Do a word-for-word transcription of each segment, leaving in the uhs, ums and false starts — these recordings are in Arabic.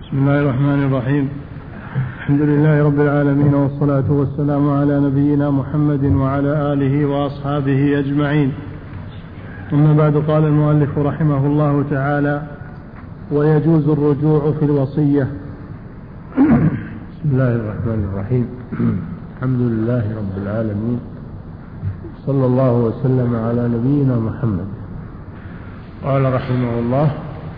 بسم الله الرحمن الرحيم. الحمد لله رب العالمين، والصلاة والسلام على نبينا محمد وعلى آله وأصحابه أجمعين. أما بعد، قال المؤلف رحمه الله تعالى: ويجوز الرجوع في الوصية. بسم الله الرحمن الرحيم. الحمد لله رب العالمين، صلى الله وسلم على نبينا محمد. قال رحمه الله: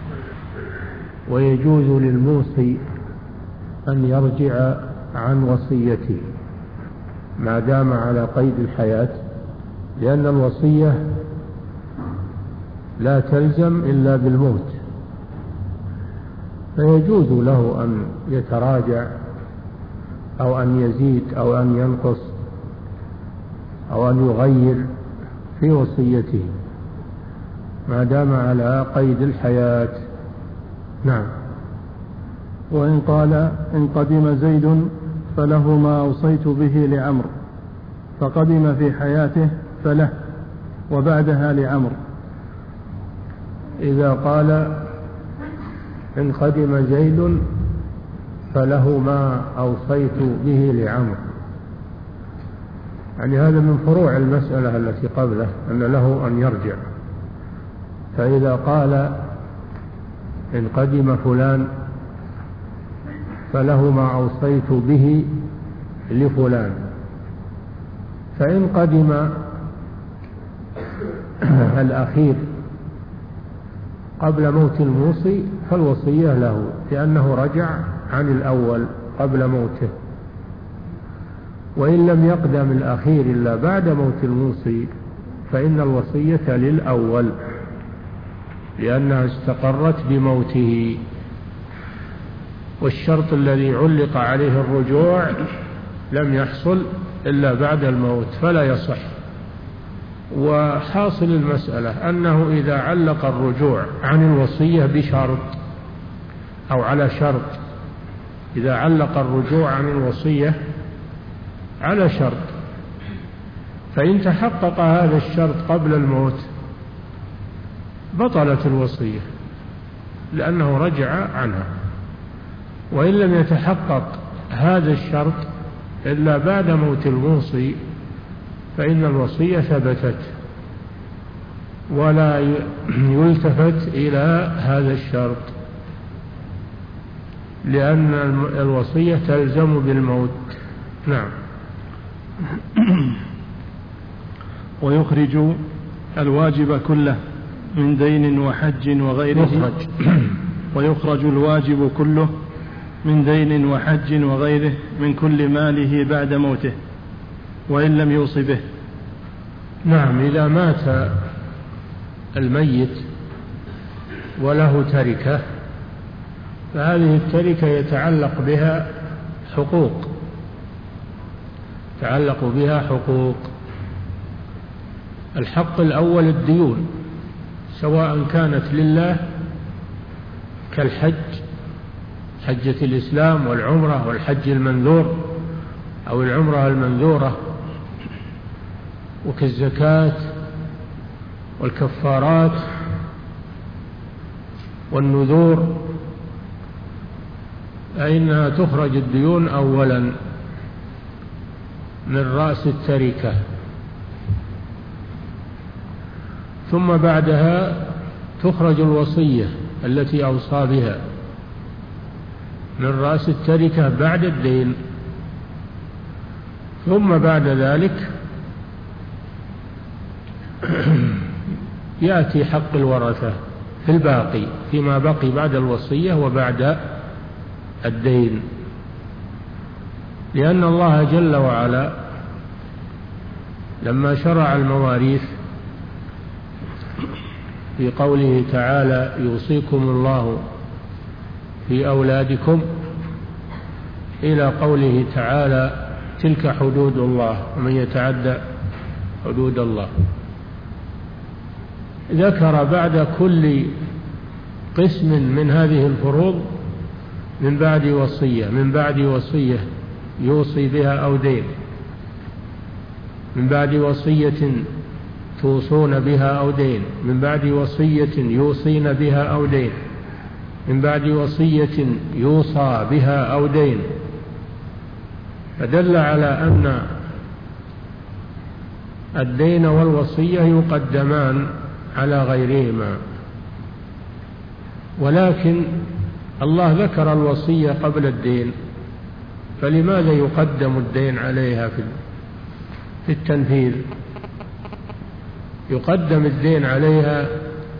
ويجوز للموصي أن يرجع عن وصيته ما دام على قيد الحياة، لأن الوصية لا تلزم إلا بالموت، فيجوز له أن يتراجع أو أن يزيد أو أن ينقص أو أن يغير في وصيته ما دام على قيد الحياة. نعم. وإن قال: إن قدم زيد فله ما أوصيت به لعمر، فقدم في حياته فله وبعدها لعمر. إذا قال: إن قدم زيد فله ما أوصيت به لعمر، يعني هذا من فروع المسألة التي قبله، أن له أن يرجع. فإذا قال: إن قدم فلان فله ما أوصيت به لفلان، فإن قدم الأخير قبل موت الموصي فالوصية له، لأنه رجع عن الأول قبل موته. وإن لم يقدم الأخير إلا بعد موت الموصي فإن الوصية للأول، لأنها استقرت بموته، والشرط الذي علق عليه الرجوع لم يحصل إلا بعد الموت فلا يصح. وحاصل المسألة أنه إذا علق الرجوع عن الوصية بشرط أو على شرط، إذا علق الرجوع عن الوصية على شرط، فإن تحقق هذا الشرط قبل الموت بطلت الوصية لأنه رجع عنها. وإن لم يتحقق هذا الشرط إلا بعد موت الموصي فإن الوصية ثبتت ولا يلتفت إلى هذا الشرط، لأن الوصية تلزم بالموت. نعم. ويخرج الواجب كله من دين وحج وغيره. يخرج. ويخرج الواجب كله من دين وحج وغيره من كل ماله بعد موته وإن لم يوص به. نعم. إذا مات الميت وله تركة فهذه التركة يتعلق بها حقوق يتعلق بها حقوق الحق الأول الديون، سواء كانت لله كالحج، حجة الإسلام والعمرة والحج المنذور أو العمرة المنذورة، وكالزكاة والكفارات والنذور، فإنها تخرج الديون أولا من رأس التركة، ثم بعدها تخرج الوصية التي أوصى بها من رأس التركة بعد الدين، ثم بعد ذلك يأتي حق الورثة في الباقي فيما بقي بعد الوصية وبعد الدين، لأن الله جل وعلا لما شرع المواريث في قوله تعالى: يوصيكم الله في أولادكم، إلى قوله تعالى: تلك حدود الله ومن يتعدى حدود الله، ذكر بعد كل قسم من هذه الفروض من بعد وصية من بعد وصية يوصي بها أو دين، من بعد وصية توصون بها أو دين، من بعد وصية يوصين بها أو دين، من بعد وصية يوصى بها أو دين، فدل على أن الدين والوصية يقدمان على غيرهما، ولكن الله ذكر الوصية قبل الدين، فلماذا يقدم الدين عليها في التنفيذ؟ يقدم الدين عليها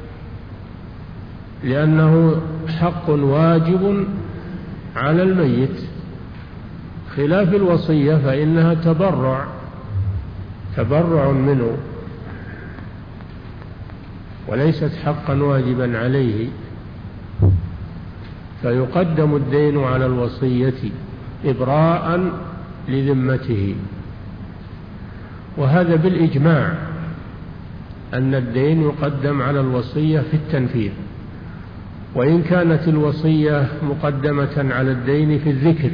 لأنه حق واجب على الميت، خلاف الوصية فإنها تبرع تبرع منه وليست حقا واجبا عليه، فيقدم الدين على الوصية إبراء لذمته. وهذا بالإجماع أن الدين يقدم على الوصية في التنفيذ، وإن كانت الوصية مقدمة على الدين في الذكر.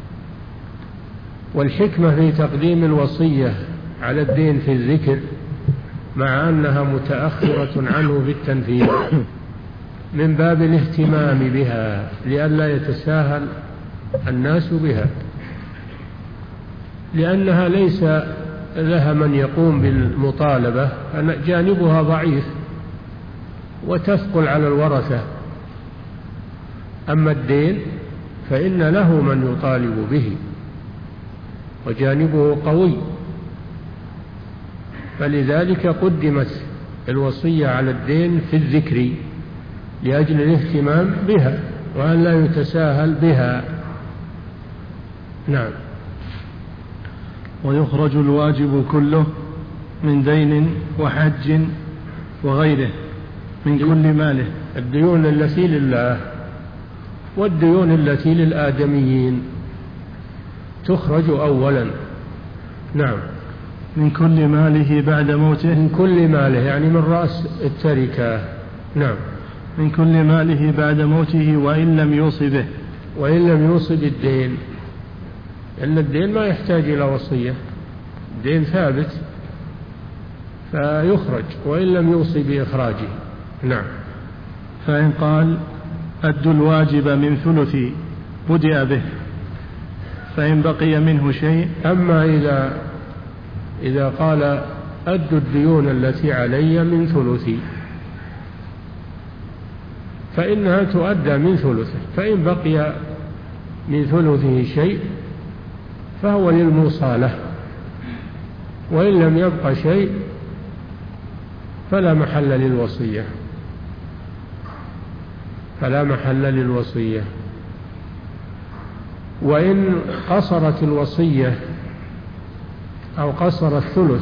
والحكمة في تقديم الوصية على الدين في الذكر مع أنها متأخرة عنه في التنفيذ من باب الاهتمام بها لئلا يتساهل الناس بها، لأنها ليس لها من يقوم بالمطالبة، جانبها ضعيف وتثقل على الورثة. أما الدين فإن له من يطالب به وجانبه قوي، فلذلك قدمت الوصية على الدين في الذكر لأجل الاهتمام بها وأن لا يتساهل بها. نعم. ويخرج الواجب كله من دين وحج وغيره من كل ماله. الديون التي لله والديون التي للآدميين تخرج أولا. نعم. من كل ماله بعد موته. من كل ماله يعني من رأس التركة. نعم. من كل ماله بعد موته وإن لم يوص به. وإن لم يوص بالدين، لأن الدين ما يحتاج إلى وصية، الدين ثابت فيخرج وإن لم يوصي بإخراجه. نعم. فإن قال أد الواجب من ثلثي بدأ به، فإن بقي منه شيء. أما إذا إذا قال أد الديون التي علي من ثلثي فإنها تؤدى من ثلثه، فإن بقي من ثلثه شيء فهو للموصى له، وإن لم يبق شيء فلا محل للوصية فلا محل للوصية. وإن قصرت الوصية أو قصر الثلث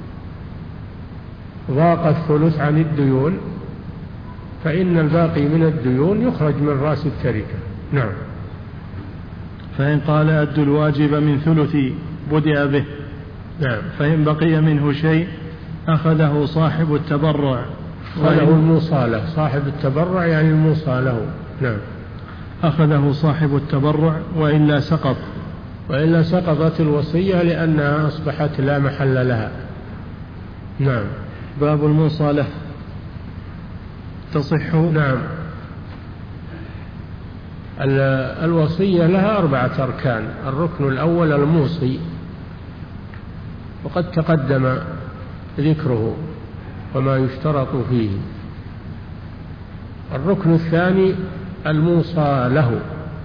ضاق الثلث عن الديون فإن الباقي من الديون يخرج من رأس التركة. نعم. فإن قال أد الواجب من ثلثي بدأ به. نعم. فإن بقي منه شيء أخذه صاحب التبرع. أخذه الموصى له، صاحب التبرع يعني الموصى له. نعم. أخذه صاحب التبرع وإلا سقط. وإلا سقطت الوصية لأنها أصبحت لا محل لها. نعم. باب الموصى له تصح. نعم. الوصية لها أربعة أركان. الركن الأول الموصي، وقد تقدم ذكره وما يشترط فيه. الركن الثاني الموصى له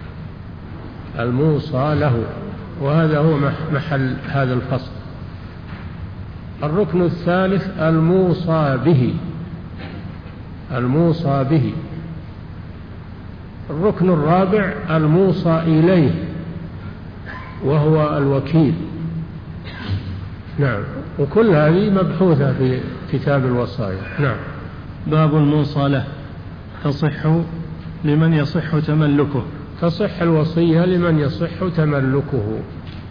الموصى له وهذا هو محل هذا الفصل. الركن الثالث الموصى به الموصى به الركن الرابع الموصى إليه وهو الوكيل. نعم. وكل هذه مبحوثة في كتاب الوصايا. نعم. باب الموصى له تصح لمن يصح تملكه. تصح الوصية لمن يصح تملكه.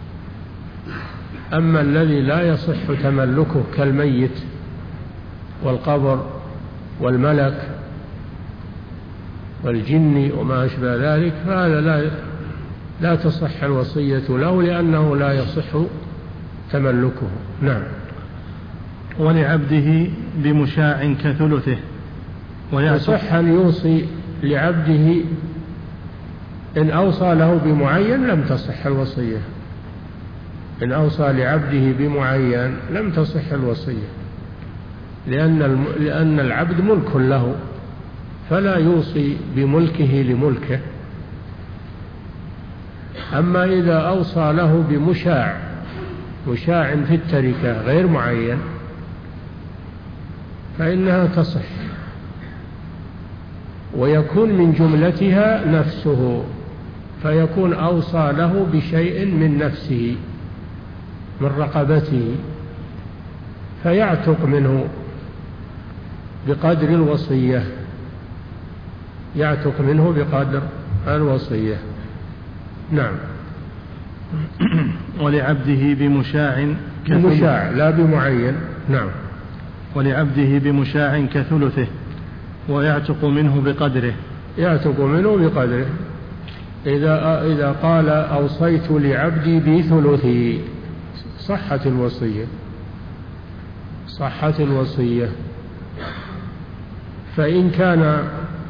أما الذي لا يصح تملكه كالميت والقبر والملك والجن وما أشبه ذلك فهذا لا لا تصح الوصية له لأنه لا يصح تملكه. نعم. ولعبده بمشاع كثلثه يصح أن يوصي لعبده إن أوصى له بمعين لم تصح الوصية، إن أوصى لعبده بمعين لم تصح الوصية، لأن لأن العبد ملك له، فلا يوصي بملكه لملكه. أما إذا أوصى له بمشاع، مشاع في التركة غير معين، فإنها تصح، ويكون من جملتها نفسه، فيكون أوصى له بشيء من نفسه من رقبته، فيعتق منه بقدر الوصية، يعتق منه بقدر الوصية. نعم. ولعبده بمشاع بمشاع لا بمعين. نعم. ولعبده بمشاع كثلثه ويعتق منه بقدره، يعتق منه بقدره. إذا إذا قال أوصيت لعبدي بثلثي صحت الوصية، صحت الوصية. فإن كان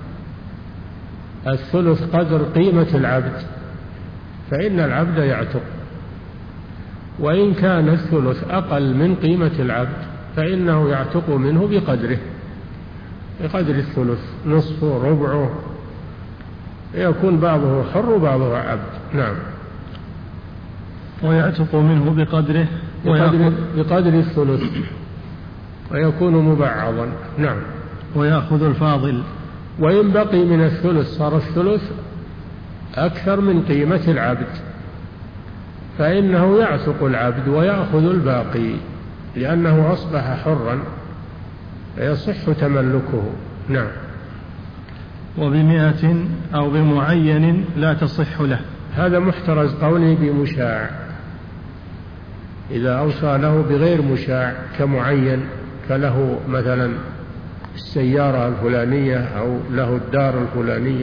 الثلث قدر قيمة العبد فإن العبد يعتق، وإن كان الثلث أقل من قيمة العبد فإنه يعتق منه بقدره، بقدر الثلث، نصفه، ربعه، يكون بعضه حر وبعضه عبد. نعم. ويعتق منه بقدره بقدر, بقدر الثلث ويكون مبعضا. نعم. ويأخذ الفاضل، وإن بقي من الثلث صار الثلث أكثر من قيمة العبد فإنه يعتق العبد ويأخذ الباقي، لأنه أصبح حرا فيصح تملكه. نعم. وبمئة أو بمعين لا تصح له، هذا محترز قوله بمشاع. إذا أوصى له بغير مشاع كمعين، فله مثلا السيارة الفلانية أو له الدار الفلانية،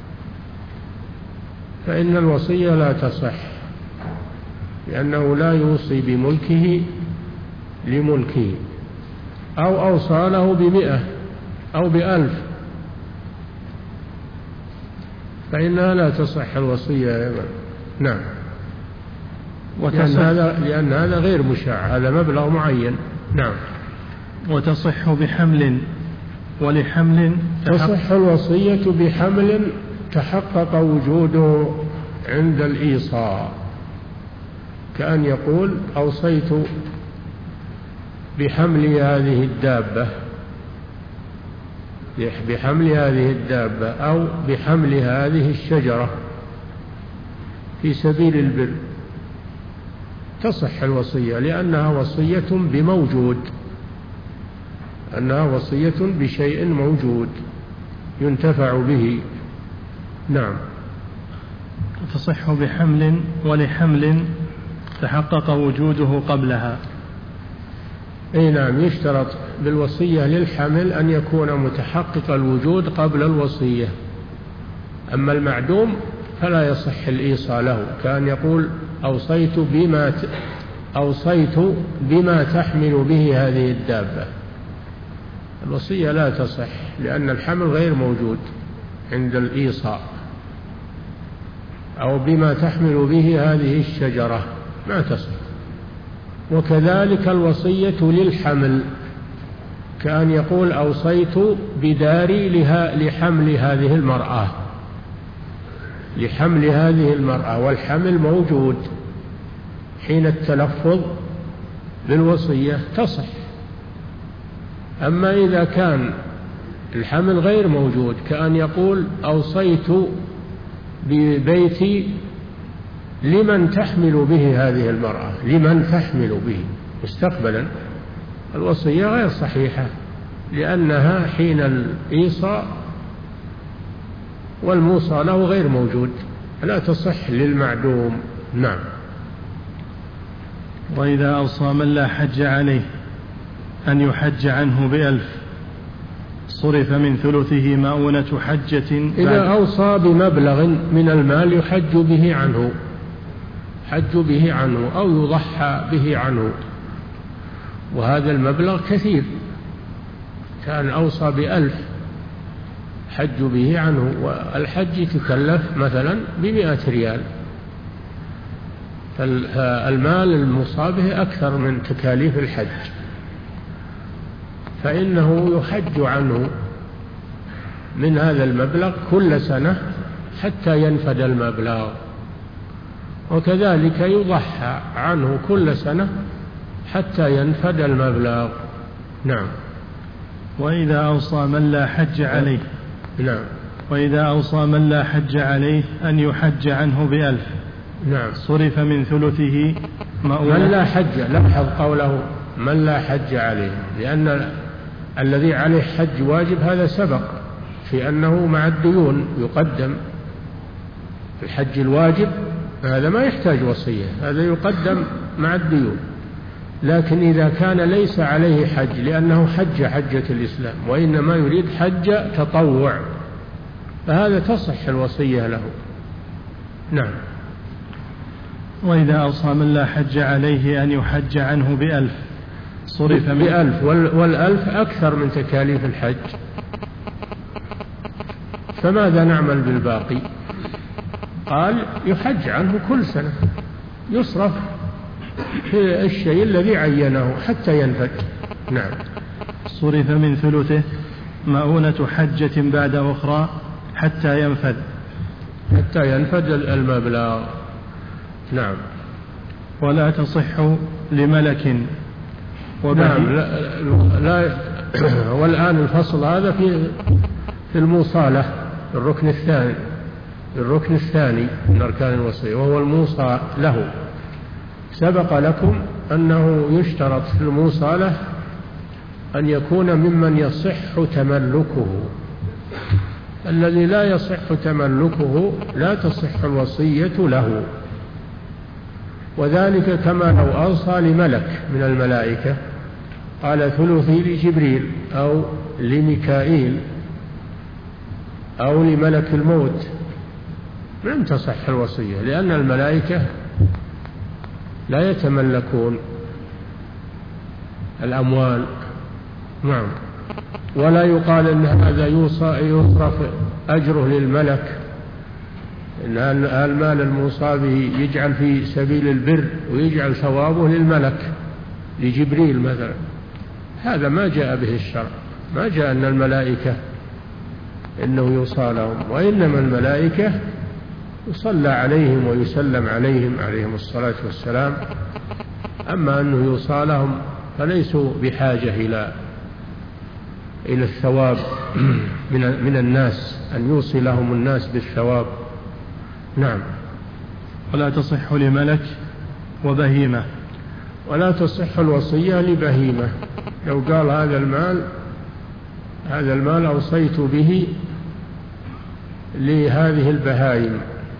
فإن الوصية لا تصح، لأنه لا يوصي بملكه لملكه. أو أوصى له بمئة أو بألف فإنها لا تصح الوصية أيضا. نعم. لأن هذا, لأن هذا غير مشاع، هذا مبلغ معين. نعم. وتصح بحمل ولحمل تصح الوصية بحمل تحقق وجوده عند الإيصاء، كأن يقول أوصيت بحمل هذه الدابة، بحمل هذه الدابة أو بحمل هذه الشجرة في سبيل البر، تصح الوصية لأنها وصية بموجود، أنها وصية بشيء موجود ينتفع به. نعم. تصح بحمل ولحمل تحقق وجوده قبلها. أي نعم. يشترط بالوصية للحمل أن يكون متحقق الوجود قبل الوصية، أما المعدوم فلا يصح الإيصاء له، كأن يقول أوصيت بما ت... أوصيت بما تحمل به هذه الدابة، الوصية لا تصح لأن الحمل غير موجود عند الإيصاء. أو بما تحمل به هذه الشجرة ما تصح. وكذلك الوصية للحمل، كأن يقول أوصيت بداري لها لحمل هذه المرأة، لحمل هذه المرأة، والحمل موجود حين التلفظ بالوصية تصح. أما إذا كان الحمل غير موجود، كأن يقول أوصيت ببيتي لمن تحمل به هذه المرأة، لمن تحمل به مستقبلا، الوصية غير صحيحة لأنها حين الإيصاء والموصى له غير موجود، لا تصح للمعدوم. نعم. وإذا أوصى من لا حج عليه أن يحج عنه بألف صرف من ثلثه مؤونة حجة. إذا أوصى بمبلغ من المال يحج به عنه، حج به عنه أو يضحى به عنه، وهذا المبلغ كثير، كان أوصى بألف حج به عنه، والحج يتكلف مثلا بمئة ريال، فالمال الموصى به أكثر من تكاليف الحج، فإنه يحج عنه من هذا المبلغ كل سنة حتى ينفد المبلغ، وكذلك يضحى عنه كل سنة حتى ينفد المبلغ. نعم. وإذا أوصى من لا حج عليه نعم وإذا أوصى من لا حج عليه أن يحج عنه بألف نعم صرف من ثلثه مؤونة. من لا حج، لاحظ قوله من لا حج عليه، لأن الذي عليه حج واجب هذا سبق في أنه مع الديون يقدم. الحج الواجب هذا ما يحتاج وصية، هذا يقدم مع الديون. لكن إذا كان ليس عليه حج لأنه حج حجة الإسلام وإنما يريد حج تطوع، فهذا تصح الوصية له. نعم. وإذا أوصى من لا حج عليه أن يحج عنه بألف صرف من بألف، والألف أكثر من تكاليف الحج، فماذا نعمل بالباقي؟ قال يحج عنه كل سنة، يصرف في الشيء الذي عينه حتى ينفد. نعم. صرف من ثلثه مؤونة حجة بعد أخرى حتى ينفد حتى ينفد المبلغ. نعم. ولا تصح لملك وبهي. نعم. لا, لا والآن الفصل هذا في في الموصالة، الركن الثاني الركن الثاني من أركان الوصية، وهو الموصى له. سبق لكم أنه يشترط في الموصالة أن يكون ممن يصح تملكه. الذي لا يصح تملكه لا تصح الوصية له، وذلك كما لو أوصى لملك من الملائكة قال ثلثي لجبريل أو لميكائيل أو لملك الموت، لم تصح الوصية، لأن الملائكة لا يتملكون الأموال. نعم. ولا يقال أن هذا يصرف أجره للملك، إن المال الموصى به يجعل في سبيل البر ويجعل ثوابه للملك لجبريل مثلا، هذا ما جاء به الشرع، ما جاء أن الملائكة إنه يوصى لهم، وإنما الملائكة يصلى عليهم ويسلم عليهم عليهم الصلاة والسلام، أما أنه يوصى لهم فليسوا بحاجة إلى إلى الثواب من من الناس، أن يوصي لهم الناس بالثواب. نعم. ولا تصح لملك وبهيمة. ولا تصح الوصية لبهيمة. لو قال هذا المال هذا المال أوصيت به لهذه البهائم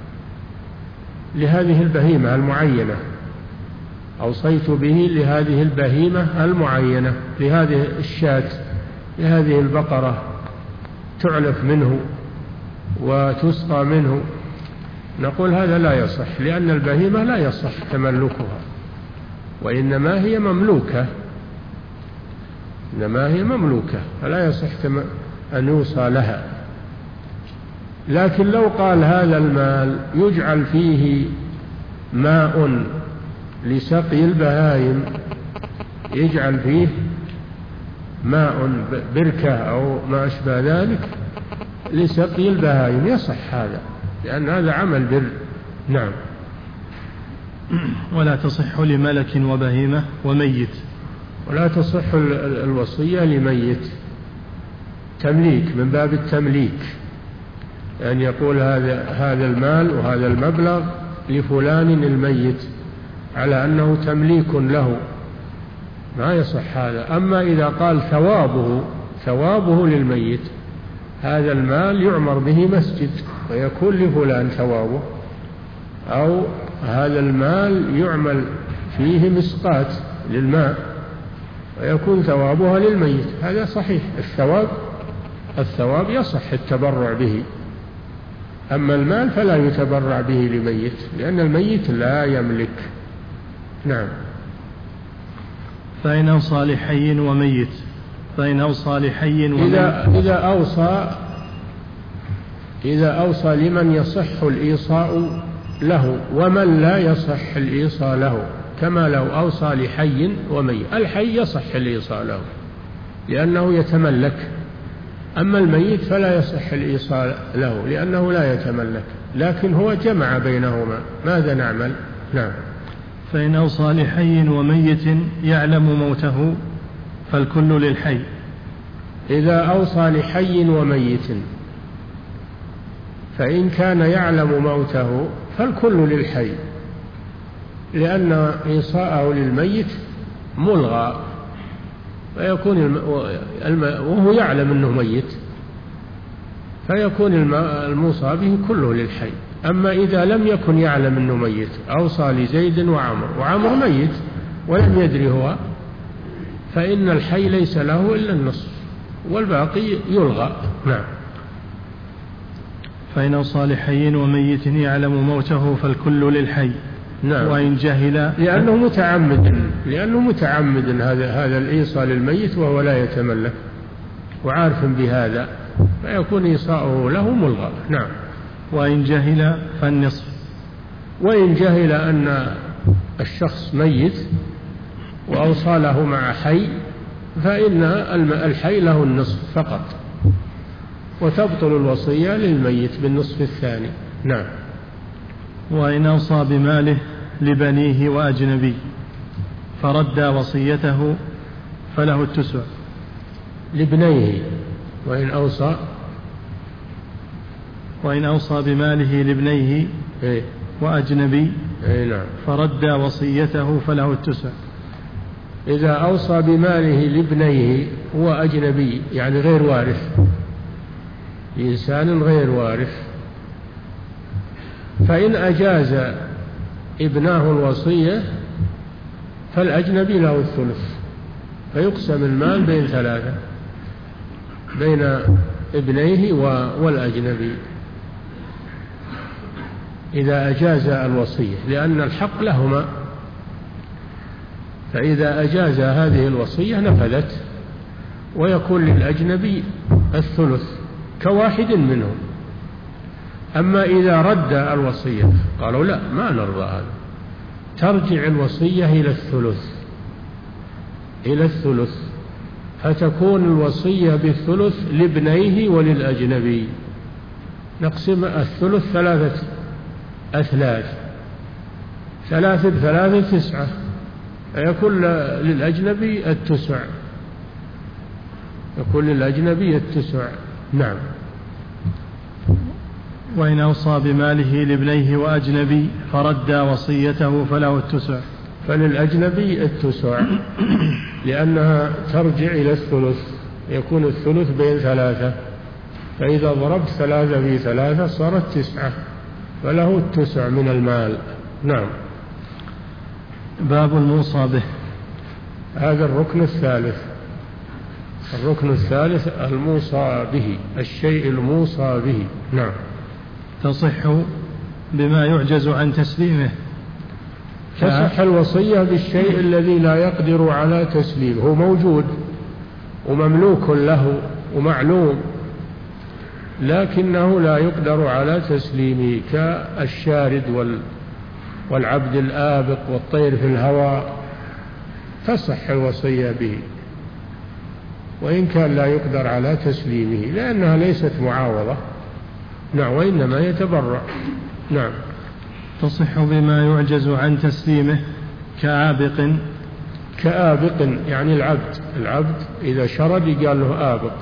لهذه البهيمة المعينة، أوصيت به لهذه البهيمة المعينة، لهذه الشاة، لهذه البقرة تعلف منه وتسقى منه، نقول هذا لا يصح، لأن البهيمة لا يصح تملكها، وإنما هي مملوكة إنما هي مملوكة فلا يصح أن يوصى لها. لكن لو قال هذا المال يجعل فيه ماء لسقي البهائم، يجعل فيه ماء بركة أو ما أشبه ذلك لسقي البهائم، يصح هذا، لأن هذا عمل بر. نعم. ولا تصح لملك وبهيمة وميت. ولا تصح الوصية لميت، تمليك من باب التمليك، أن يعني يقول هذا هذا المال وهذا المبلغ لفلان الميت على أنه تمليك له، ما يصح هذا. أما إذا قال ثوابه ثوابه للميت، هذا المال يعمر به مسجد ويكون لفلان ثوابه، أو هذا المال يعمل فيه مسقات للماء ويكون ثوابها للميت، هذا صحيح. الثواب الثواب يصح التبرع به، أما المال فلا يتبرع به لميت، لأن الميت لا يملك. نعم. فإن أوصى لحي وميت فإن أوصى لحي وميت إذا, إذا أوصى إذا أوصى لمن يصح الإيصاء له ومن لا يصح الإيصاء له، كما لو أوصى لحي وميت. الحي يصح الإيصاء له لأنه يتملك، أما الميت فلا يصح الإيصاء له لأنه لا يتملك، لكن هو جمع بينهما. ماذا نعمل؟ نعم. فإن أوصى لحي وميت يعلم موته فالكل للحي. إذا أوصى لحي وميت فإن كان يعلم موته فالكل للحي، لأن إيصاءه للميت ملغى، فيكون الم... وهو يعلم أنه ميت، فيكون الموصى به كله للحي. أما إذا لم يكن يعلم أنه ميت، أوصى لزيد وعمر وعمر ميت ولم يدري هو، فإن الحي ليس له إلا النصف والباقي يلغى. نعم. فإن أوصى لحي وميت يعلم موته فالكل للحي. نعم. وإن جهل لأنه متعمد لأنه متعمد هذا هذا الإيصاء للميت وهو لا يتملك وعارف بهذا، فيكون إيصاؤه له ملغى. نعم. وإن جهل فالنصف. وإن جهل أن الشخص ميت وأوصى له مع حي فإن الحي له النصف فقط، وتبطل الوصية للميت بالنصف الثاني. نعم. وإن أوصى بماله لبنيه وأجنبي فرد وصيته فله التسع. لابنيه. وإن أوصى وإن أوصى بماله لابنيه إيه؟ وأجنبي إيه؟ نعم. فرد وصيته فله التسع. إذا أوصى بماله لابنيه هو أجنبي يعني غير وارث، إنسان غير وارث، فإن أجاز ابناه الوصية فالأجنبي له الثلث، فيقسم المال بين ثلاثة، بين ابنيه والأجنبي إذا أجاز الوصية، لأن الحق لهما، فإذا أجاز هذه الوصية نفذت ويكون للأجنبي الثلث كواحد منهم. أما إذا رد الوصية قالوا لا ما نرضى هذا، ترجع الوصية إلى الثلث إلى الثلث فتكون الوصية بالثلث لابنيه وللأجنبي. نقسم الثلث ثلاثة أثلاث، ثلاثة بثلاثة تسعة، فيكون للأجنبي التسع، يكون للأجنبي التسع. نعم. وإن أوصى بماله لابنيه وأجنبي فرد وصيته فله التسع. فللأجنبي التسع لأنها ترجع إلى الثلث، يكون الثلث بين ثلاثة، فإذا ضربت ثلاثة في ثلاثة صارت تسعة، فله التسع من المال. نعم. باب الموصى به. هذا الركن الثالث. الركن الثالث الموصى به، الشيء الموصى به. نعم. تصح بما يعجز عن تسليمه. تصح الوصية بالشيء الذي لا يقدر على تسليمه، هو موجود ومملوك له ومعلوم لكنه لا يقدر على تسليمه، كالشارد والعبد الآبق والطير في الهواء، تصح الوصية به وإن كان لا يقدر على تسليمه، لأنها ليست معاوضة. نعم. وإنما يتبرع. نعم. تصح بما يعجز عن تسليمه كآبق. كآبق يعني العبد العبد إذا شرد يقال له آبق،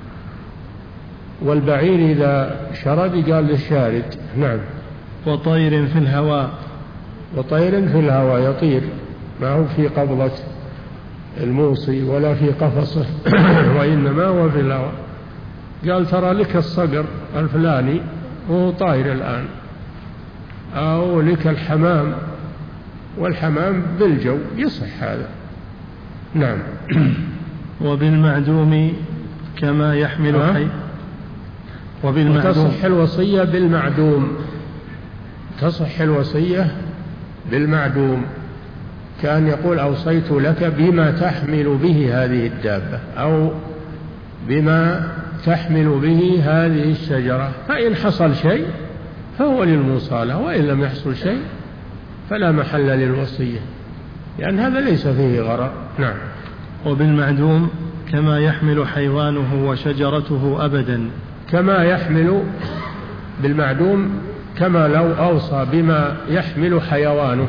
والبعير إذا شرد يقال له شارد. نعم. وطير في الهواء. وطير في الهواء يطير، ما هو في قبضة الموصي ولا في قفصه وإنما هو في الهواء. قال ترى لك الصقر الفلاني وهو طاير الآن، أو لك الحمام والحمام بالجو، يصح هذا. نعم. وبالمعدوم كما يحمل حي. وبالمعدوم. تصح الوصية بالمعدوم. تصح الوصية بالمعدوم، كان يقول أوصيت لك بما تحمل به هذه الدابة، أو بما تحمل به هذه الشجرة، فإن حصل شيء فهو للموصى له، وإن لم يحصل شيء فلا محل للوصية، لأن هذا ليس فيه غرر. نعم. وبالمعدوم كما يحمل حيوانه وشجرته أبدا. كما يحمل بالمعدوم كما لو أوصى بما يحمل حيوانه،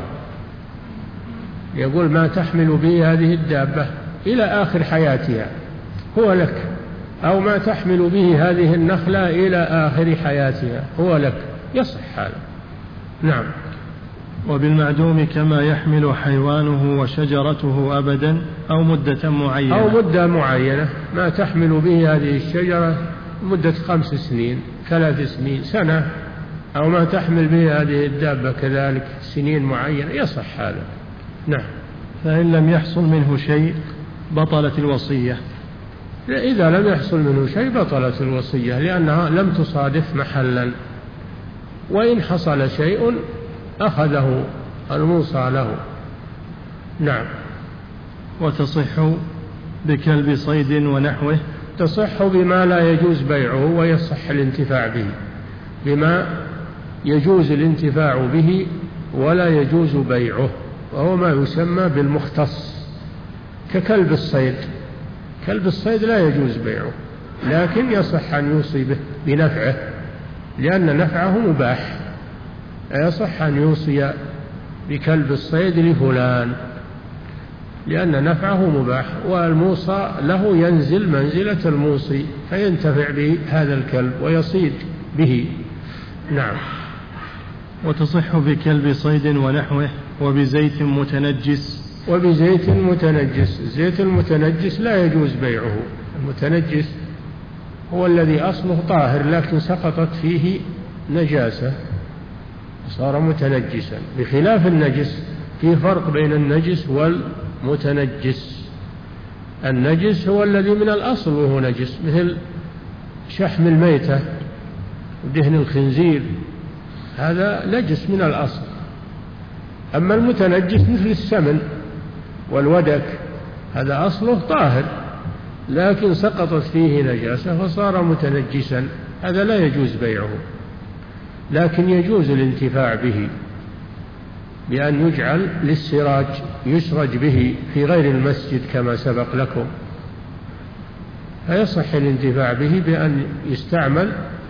يقول ما تحمل به هذه الدابة إلى آخر حياتها هو لك، أو ما تحمل به هذه النخلة إلى آخر حياتها هو لك، يصح هذا. نعم. وبالمعدوم كما يحمل حيوانه وشجرته أبدا أو مدة معينة. أو مدة معينة، ما تحمل به هذه الشجرة مدة خمس سنين، ثلاث سنين، سنة، أو ما تحمل به هذه الدابة كذلك سنين معينة، يصح هذا. نعم. فإن لم يحصل منه شيء بطلت الوصية. إذا لم يحصل منه شيء بطلت الوصية، لأنها لم تصادف محلا. وإن حصل شيء أخذه الموصى له. نعم. وتصح بكلب صيد ونحوه. تصح بما لا يجوز بيعه ويصح الانتفاع به، بما يجوز الانتفاع به ولا يجوز بيعه، وهو ما يسمى بالمختص، ككلب الصيد. كلب الصيد لا يجوز بيعه، لكن يصح أن يوصي به بنفعه، لأن نفعه مباح. يصح أن يوصي بكلب الصيد لفلان لأن نفعه مباح، والموصى له ينزل منزلة الموصي فينتفع به هذا الكلب ويصيد به. نعم. وتصح بكلب صيد ونحوه وبزيت متنجس. وبزيت متنجس. الزيت المتنجس لا يجوز بيعه. المتنجس هو الذي أصله طاهر لكن سقطت فيه نجاسة صار متنجسا، بخلاف النجس. في فرق بين النجس والمتنجس. النجس هو الذي من الأصل وهو نجس، مثل شحم الميتة ودهن الخنزير، هذا نجس من الأصل. أما المتنجس مثل السمن والودك، هذا أصله طاهر لكن سقطت فيه نجاسة فصار متنجسا، هذا لا يجوز بيعه، لكن يجوز الانتفاع به بأن يجعل للسراج يسرج به في غير المسجد كما سبق لكم، فيصح الانتفاع به بأن يستعمل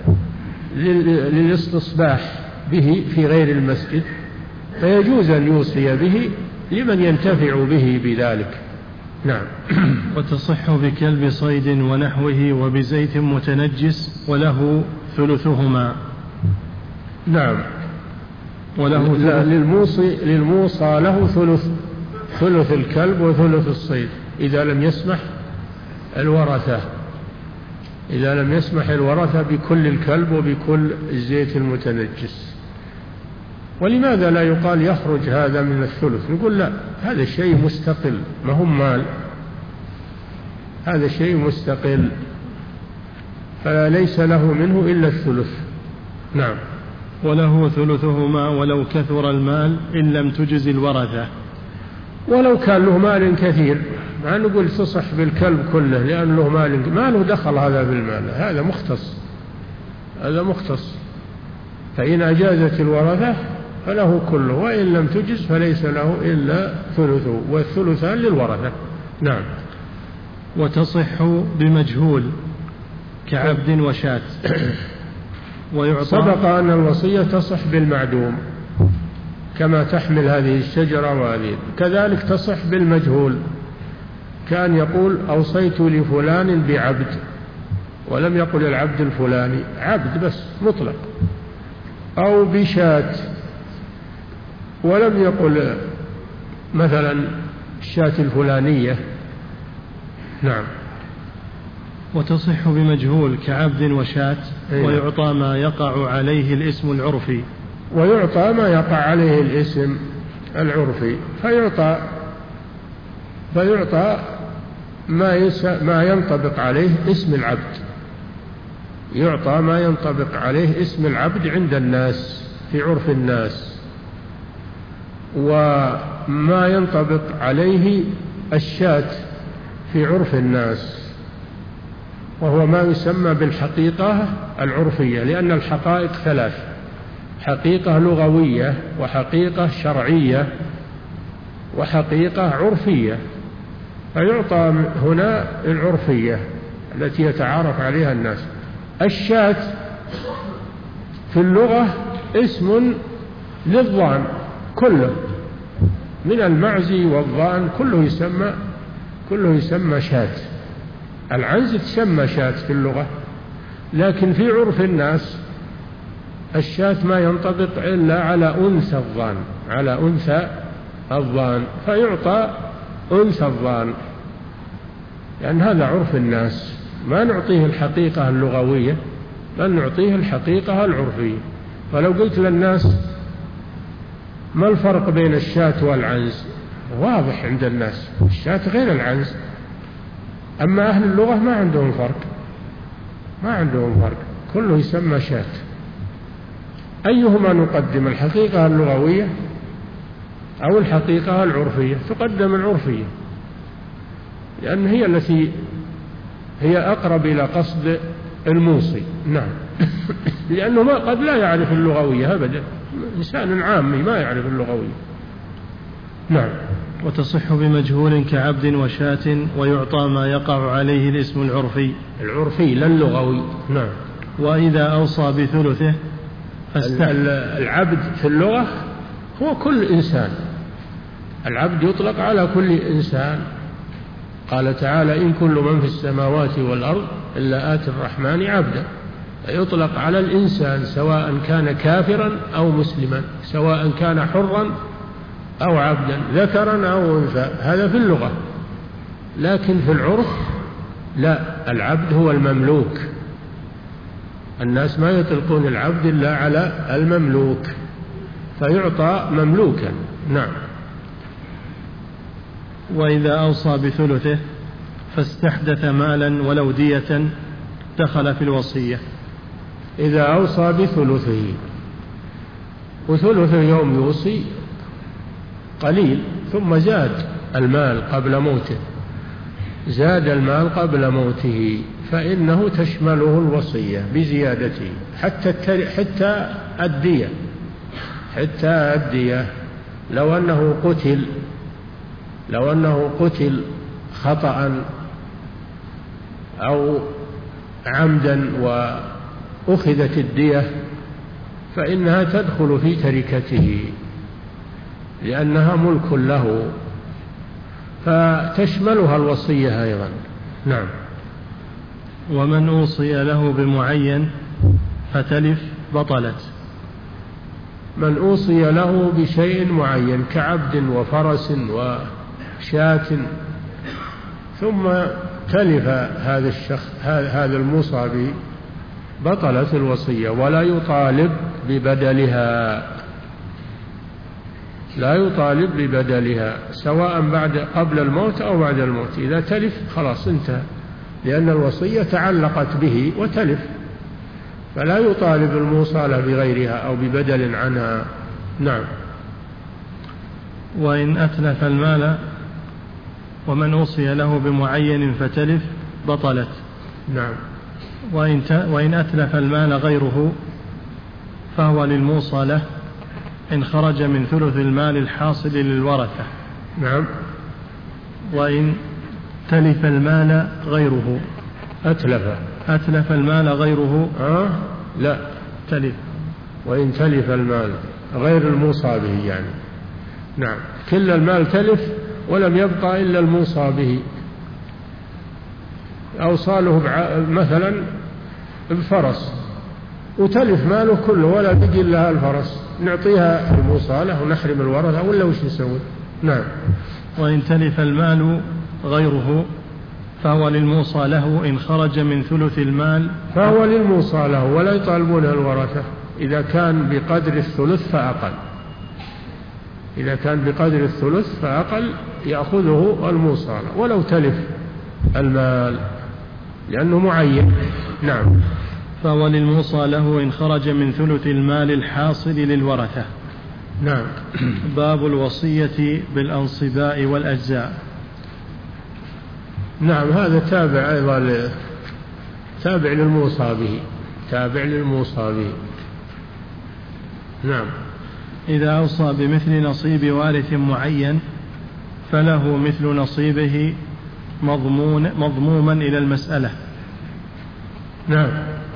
للاستصباح به في غير المسجد، فيجوز أن يوصي به لمن ينتفع به بذلك. نعم. وتصح بكلب صيد ونحوه وبزيت متنجس وله ثلثهما. نعم. وله للموصي للموصى له ثلث ثلث الكلب وثلث الصيد إذا لم يسمح الورثة إذا لم يسمح الورثة بكل الكلب وبكل الزيت المتنجس. ولماذا لا يقال يخرج هذا من الثلث؟ نقول لا، هذا شيء مستقل، ما هو مال، هذا شيء مستقل فليس له منه إلا الثلث. نعم. وله ثلثهما ولو كثر المال إن لم تجز الورثة. ولو كان له مال كثير، ما نقول تصح بالكلب كله لأن له مال، ما له دخل هذا بالمال، هذا مختص هذا مختص فإن أجازت الورثة فله كله، وإن لم تجز فليس له إلا ثلثه، والثلثان للورثة. نعم. وتصح بمجهول كعبد وشاة. ويعطى. سبق أن الوصية تصح بالمعدوم كما تحمل هذه الشجرة وهذه، كذلك تصح بالمجهول، كان يقول أوصيت لفلان بعبد ولم يقل العبد الفلاني، عبد بس مطلق، أو بشاة ولم يقل مثلا الشاة الفلانية. نعم. وتصح بمجهول كعبد وشاة. ويعطى ما يقع عليه الاسم العرفي. ويعطى ما يقع عليه الاسم العرفي، فيعطى فيعطى ما يس... ما ينطبق عليه اسم العبد، يعطى ما ينطبق عليه اسم العبد عند الناس في عرف الناس، وما ينطبق عليه الشاة في عرف الناس. وهو ما يسمى بالحقيقة العرفية، لأن الحقائق ثلاث: حقيقة لغوية، وحقيقة شرعية، وحقيقة عرفية. فيعطى هنا العرفية التي يتعارف عليها الناس. الشاة في اللغة اسم للضأن كله، من المعز والضأن كله يسمى كله يسمى شاة. العنز تسمى شاة في اللغة، لكن في عرف الناس الشاة ما ينطبق إلا على أنثى الضأن، على أنثى الضأن، فيعطى أنثى الضأن، لأن هذا عرف الناس. ما نعطيه الحقيقة اللغوية، بل نعطيه الحقيقة العرفية. فلو قلت للناس ما الفرق بين الشاة والعنز، واضح عند الناس، الشاة غير العنز. أما أهل اللغة ما عندهم فرق، ما عندهم فرق، كله يسمى شاة. أيهما نقدم، الحقيقة اللغوية أو الحقيقة العرفية؟ تقدم العرفية، لأن هي التي هي أقرب إلى قصد الموصي. نعم. لأنه ما قد لا يعرف اللغوية أبدا، إنسان عامي ما يعرف اللغوية. نعم. وتصح بمجهول كعبد وشاة، ويعطى ما يقع عليه الاسم العرفي العرفي لا اللغوي. نعم. وإذا أوصى بثلثه فاستحل. العبد في اللغة هو كل إنسان، العبد يطلق على كل إنسان. قال تعالى: إن كل من في السماوات والأرض إلا آتي الرحمن عبدا. يطلق على الإنسان سواء كان كافرا أو مسلما، سواء كان حرا أو عبدا، ذكرا أو أنثى، هذا في اللغة. لكن في العرف لا، العبد هو المملوك. الناس ما يطلقون العبد إلا على المملوك، فيعطى مملوكا. نعم. وإذا أوصى بثلثه فاستحدث مالا ولو دية دخل في الوصية. إذا أوصى بثلثه، وثلث يوم يوصي قليل، ثم زاد المال قبل موته، زاد المال قبل موته، فإنه تشمله الوصية بزيادته، حتى حتى الدية، حتى الدية. لو أنه قتل لو أنه قتل خطأ أو عمدا وأخذت الدية، فإنها تدخل في تركته، لأنها ملك له، فتشملها الوصية أيضا. نعم. ومن أوصي له بمعين فتلف بطلت. من أوصي له بشيء معين كعبد وفرس وشاة، ثم تلف هذا الشخص هذا الموصى به، بطلت الوصية، ولا يطالب ببدلها، لا يطالب ببدلها، سواء بعد قبل الموت أو بعد الموت. إذا تلف خلاص انتهى، لأن الوصية تعلقت به وتلف، فلا يطالب الموصى له بغيرها أو ببدل عنها. نعم. وإن أتلف المال، ومن أوصي له بمعين فتلف بطلت. نعم. وإن, وإن أتلف المال غيره فهو للموصى له إن خرج من ثلث المال الحاصل للورثة. نعم. وإن تلف المال غيره أتلف أتلف المال غيره آه؟ لا، تلف. وإن تلف المال غير الموصى به يعني. نعم. كل المال تلف ولم يبقى إلا الموصى به. أوصاله مثلا بفرس وتلف ماله كله ولا بقي إلا الفرس، نعطيها الموصى له ونحرم الورثة ولا وش نسوي؟ نعم. وإن تلف المال غيره فهو للموصى له إن خرج من ثلث المال، فهو للموصى له ولا يطالبونه الورثة إذا كان بقدر الثلث فأقل. إذا كان بقدر الثلث فأقل يأخذه الموصى له ولو تلف المال لأنه معين. نعم. فهو للموصى له إن خرج من ثلث المال الحاصل للورثة. نعم. باب الوصية بالأنصباء والأجزاء. نعم. هذا تابع أيضا تابع للموصى به، تابع للموصى به. نعم. إذا أوصى بمثل نصيب وارث معين فله مثل نصيبه مضمون مضموما إلى المسألة. نعم.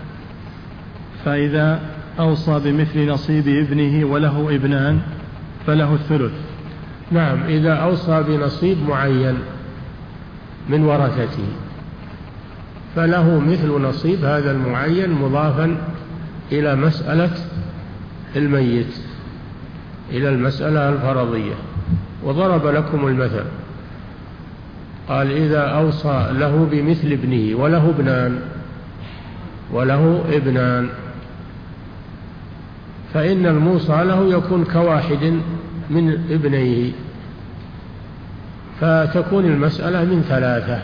فإذا أوصى بمثل نصيب ابنه وله ابنان فله الثلث. نعم. إذا أوصى بنصيب معين من ورثته فله مثل نصيب هذا المعين مضافا إلى مسألة الميت، إلى المسألة الفرضية. وضرب لكم المثل قال إذا أوصى له بمثل ابنه وله ابنان وله ابنان فإن الموصى له يكون كواحد من ابنيه، فتكون المسألة من ثلاثة،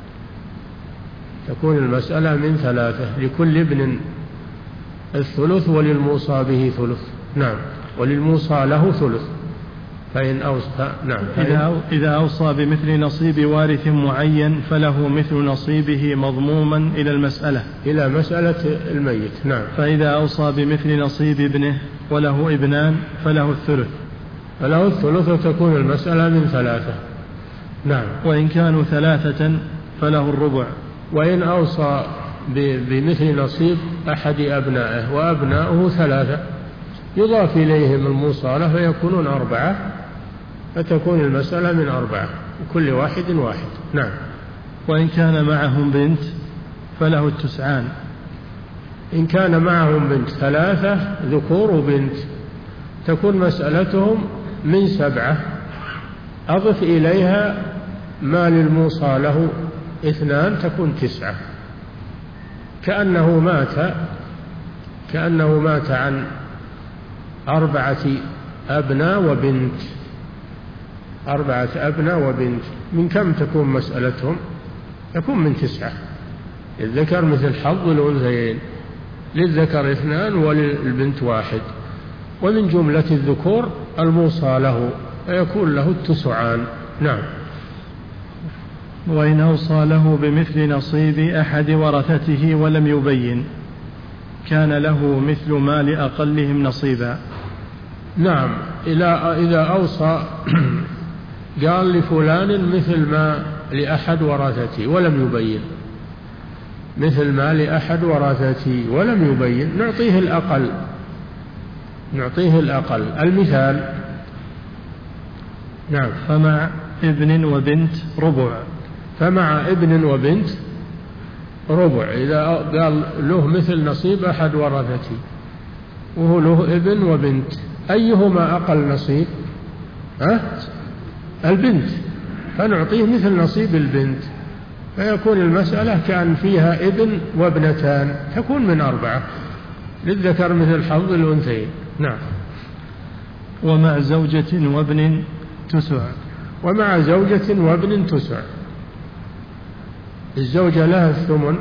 تكون المسألة من ثلاثة، لكل ابن الثلث وللموصى به ثلث. نعم. وللموصى له ثلث. فإن أوصى نعم إذا أوصى بمثل نصيب وارث معين فله مثل نصيبه مضموما إلى المسألة، إلى مسألة الميت. نعم. فإذا أوصى بمثل نصيب ابنه وله ابنان فله الثلث، فله الثلث وتكون المسألة من ثلاثة. نعم. وإن كانوا ثلاثة فله الربع. وإن أوصى بمثل نصيب أحد أبنائه وأبناؤه ثلاثة يضاف إليهم الموصى له فيكونون أربعة، فتكون المسألة من أربعة كل واحد واحد. نعم. وإن كان معهم بنت فله التسعان. إن كان معهم بنت ثلاثة ذكور وبنت تكون مسألتهم من سبعة، أضف إليها ما للموصى له اثنان تكون تسعة، كأنه مات كأنه مات عن أربعة أبناء وبنت، أربعة أبناء وبنت. من كم تكون مسألتهم؟ تكون من تسعة. للذكر مثل حظ الأنثيين، للذكر اثنان وللبنت واحد. ومن جملة الذكور الموصى له فيكون له التسعان. نعم. وإن أوصى له بمثل نصيب أحد ورثته ولم يبين كان له مثل ما لأقلهم نصيبا. نعم. إذا أوصى قال لفلان مثل ما لأحد ورثتي ولم يبين، مثل ما لأحد ورثتي ولم يبين، نعطيه الأقل، نعطيه الأقل. المثال نعم. فمع ابن وبنت ربع. فمع ابن وبنت ربع. إذا قال له مثل نصيب أحد ورثتي وهو له ابن وبنت، أيهما أقل نصيب؟ أه؟ البنت، فنعطيه مثل نصيب البنت، فيكون المسألة كأن فيها ابن وابنتان، تكون من أربعة، للذكر مثل حظ الأنثيين. نعم. ومع زوجة وابن تسع. ومع زوجة وابن تسع. الزوجة لها الثمن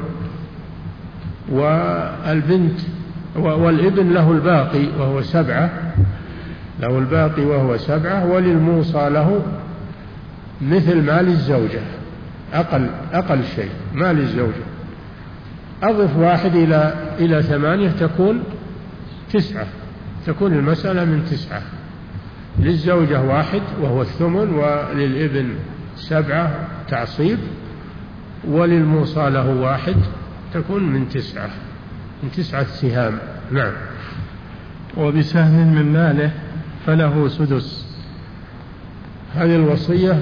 والبنت والابن له الباقي وهو سبعة، له الباقي وهو سبعة. وللموصى له مثل مال الزوجة، أقل أقل شيء مال الزوجة. أضف واحد إلى إلى ثمانية تكون تسعة، تكون المسألة من تسعة. للزوجة واحد وهو الثمن، وللابن سبعة تعصيب، وللموصى له واحد تكون من تسعة، من تسعة سهام. نعم. وبسهم من ماله فله سدس. هذه الوصية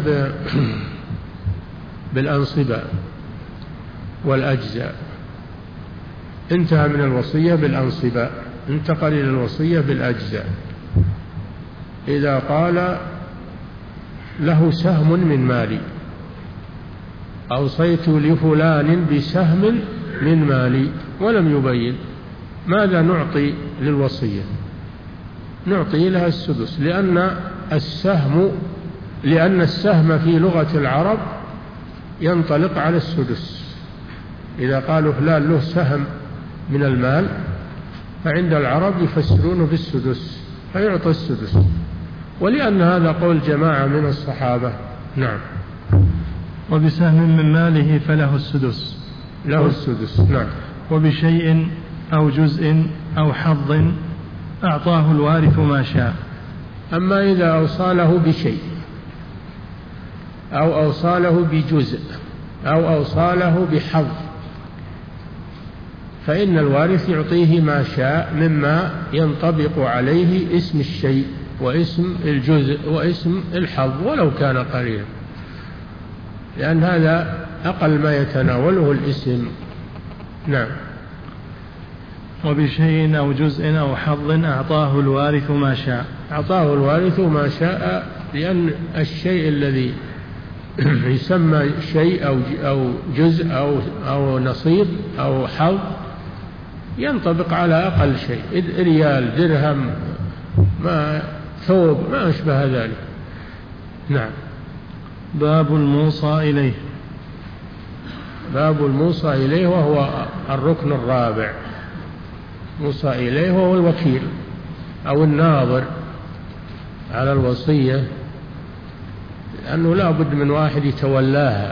بالأنصبة والأجزاء. انتهى من الوصية بالأنصبة، انتقل إلى الوصية بالأجزاء. إذا قال له سهم من مالي، أوصيت لفلان بسهم من مالي، ولم يبين، ماذا نعطي للوصية؟ نعطي لها السدس، لأن السهم لأن السهم في لغة العرب ينطلق على السدس. إذا قالوا فلان له سهم من المال فعند العرب يفسرونه بالسدس، فيعطى السدس، ولأن هذا قول جماعة من الصحابة. نعم. وبسهم من ماله فله السدس. له السدس. نعم. وبشيء أو جزء أو حظ أعطاه الوارث ما شاء. أما إذا أوصى له بشيء أو أوصى له بجزء أو أوصى له بحظ فإن الوارث يعطيه ما شاء مما ينطبق عليه اسم الشيء واسم الجزء واسم الحظ ولو كان قليلا، لأن هذا أقل ما يتناوله الاسم. نعم. وبشيء أو جزء أو حظ أعطاه الوارث ما شاء. أعطاه الوارث ما شاء، لأن الشيء الذي يسمى شيء أو أو جزء أو أو نصيب أو حظ ينطبق على أقل شيء، ريال، درهم، ما ثوب، ما أشبه ذلك. نعم. باب الموصى إليه. باب الموصى إليه وهو الركن الرابع. موصى إليه وهو الوكيل أو الناظر على الوصية، لأنه لا بد من واحد يتولاها،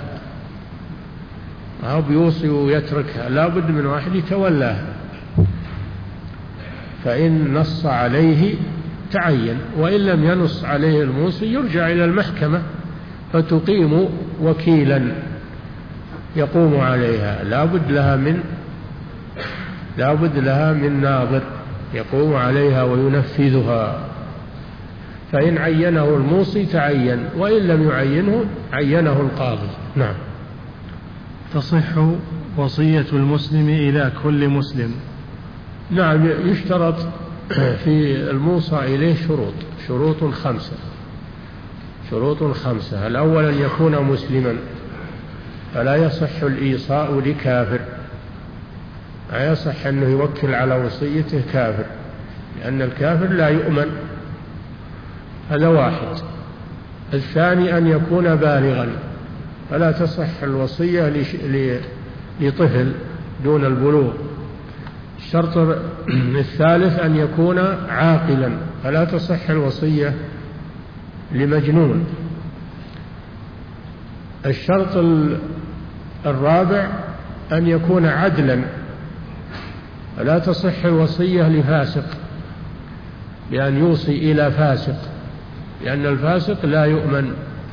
أو بيوصي ويتركها، لا بد من واحد يتولاها، فإن نص عليه تعين، وإن لم ينص عليه الموصي يرجع إلى المحكمة فتقيم وكيلا يقوم عليها، لا بد لها من لا بد لها من ناظر يقوم عليها وينفذها، فإن عينه الموصي تعين، وإن لم يعينه عينه القاضي. نعم. تصح وصية المسلم إلى كل مسلم. نعم. يشترط في الموصى إليه شروط شروط خمسة شروط خمسة الأول أن يكون مسلما، فلا يصح الإيصاء لكافر، لا يصح أنه يوكل على وصيته كافر، لأن الكافر لا يؤمن، هذا واحد. الثاني أن يكون بالغا، فلا تصح الوصية لطفل دون البلوغ. الشرط الثالث أن يكون عاقلا، فلا تصح الوصية لمجنون. الشرط الرابع أن يكون عدلا، فلا تصح الوصية لفاسق بأن يوصي إلى فاسق، لأن الفاسق لا يؤمن.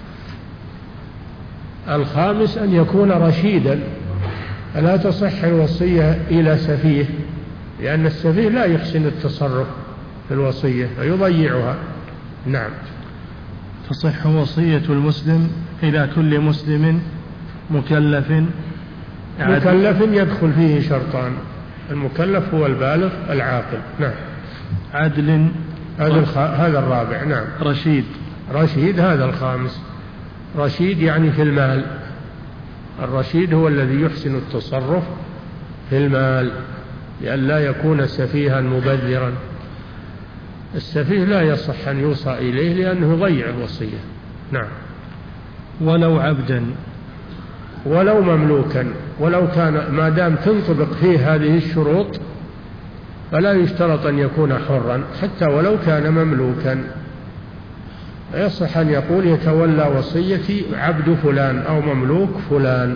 الخامس أن يكون رشيدا، فلا تصح الوصية إلى سفيه، لأن السفيه لا يحسن التصرف في الوصية فيضيعها. نعم. تصح وصية المسلم إلى كل مسلم مكلف. مكلف يدخل فيه شرطان، المكلف هو البالغ العاقل. نعم. عدل هذا هذا الرابع. نعم. رشيد. رشيد هذا الخامس. رشيد يعني في المال، الرشيد هو الذي يحسن التصرف في المال، لئلا يكون سفيها مبذرا. السفيه لا يصح أن يوصى إليه لأنه يضيع الوصية. نعم. ولو عبدا. ولو مملوكا، ولو كان، ما دام تنطبق فيه هذه الشروط فلا يشترط أن يكون حرا، حتى ولو كان مملوكا يصح أن يقول يتولى وصيتي عبد فلان أو مملوك فلان،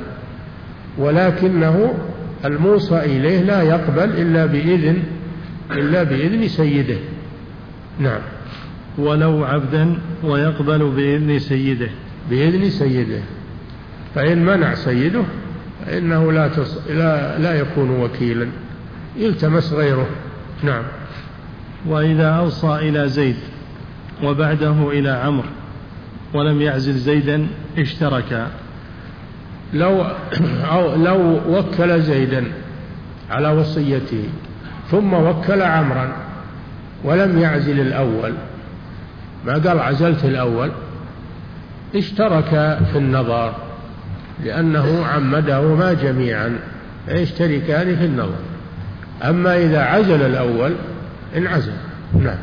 ولكنه الموصى إليه لا يقبل إلا بإذن إلا بإذن سيده. نعم. ولو عبدا ويقبل بإذن سيده. بإذن سيده، فإن منع سيده فإنه لا, تص... لا, لا يكون وكيلا، يلتمس غيره. نعم. وإذا أوصى إلى زيد وبعده إلى عمرو ولم يعزل زيدا اشتركا. لو, أو لو وكل زيدا على وصيته ثم وكل عمرا ولم يعزل الأول، ما قال عزلت الأول، اشترك في النظر، لأنه عمدهما جميعا يشتركان في النظر. أما إذا عزل الأول انعزل. نعم.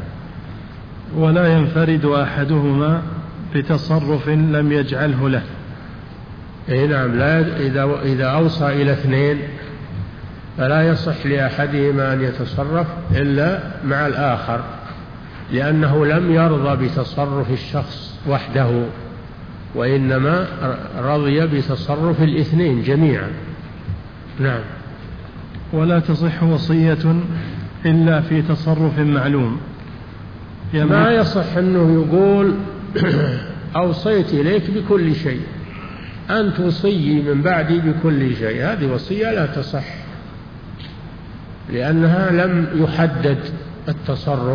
ولا ينفرد أحدهما بتصرف لم يجعله له. إيه نعم. لا إذا إذا أوصى إلى اثنين فلا يصح لأحدهما أن يتصرف إلا مع الآخر، لأنه لم يرضى بتصرف الشخص وحده، وإنما رضي بتصرف الاثنين جميعا. نعم. ولا تصح وصية إلا في تصرف معلوم. ما يصح أنه يقول أوصيت إليك بكل شيء، أن توصي من بعدي بكل شيء، هذه وصية لا تصح، لأنها لم يحدد التصرف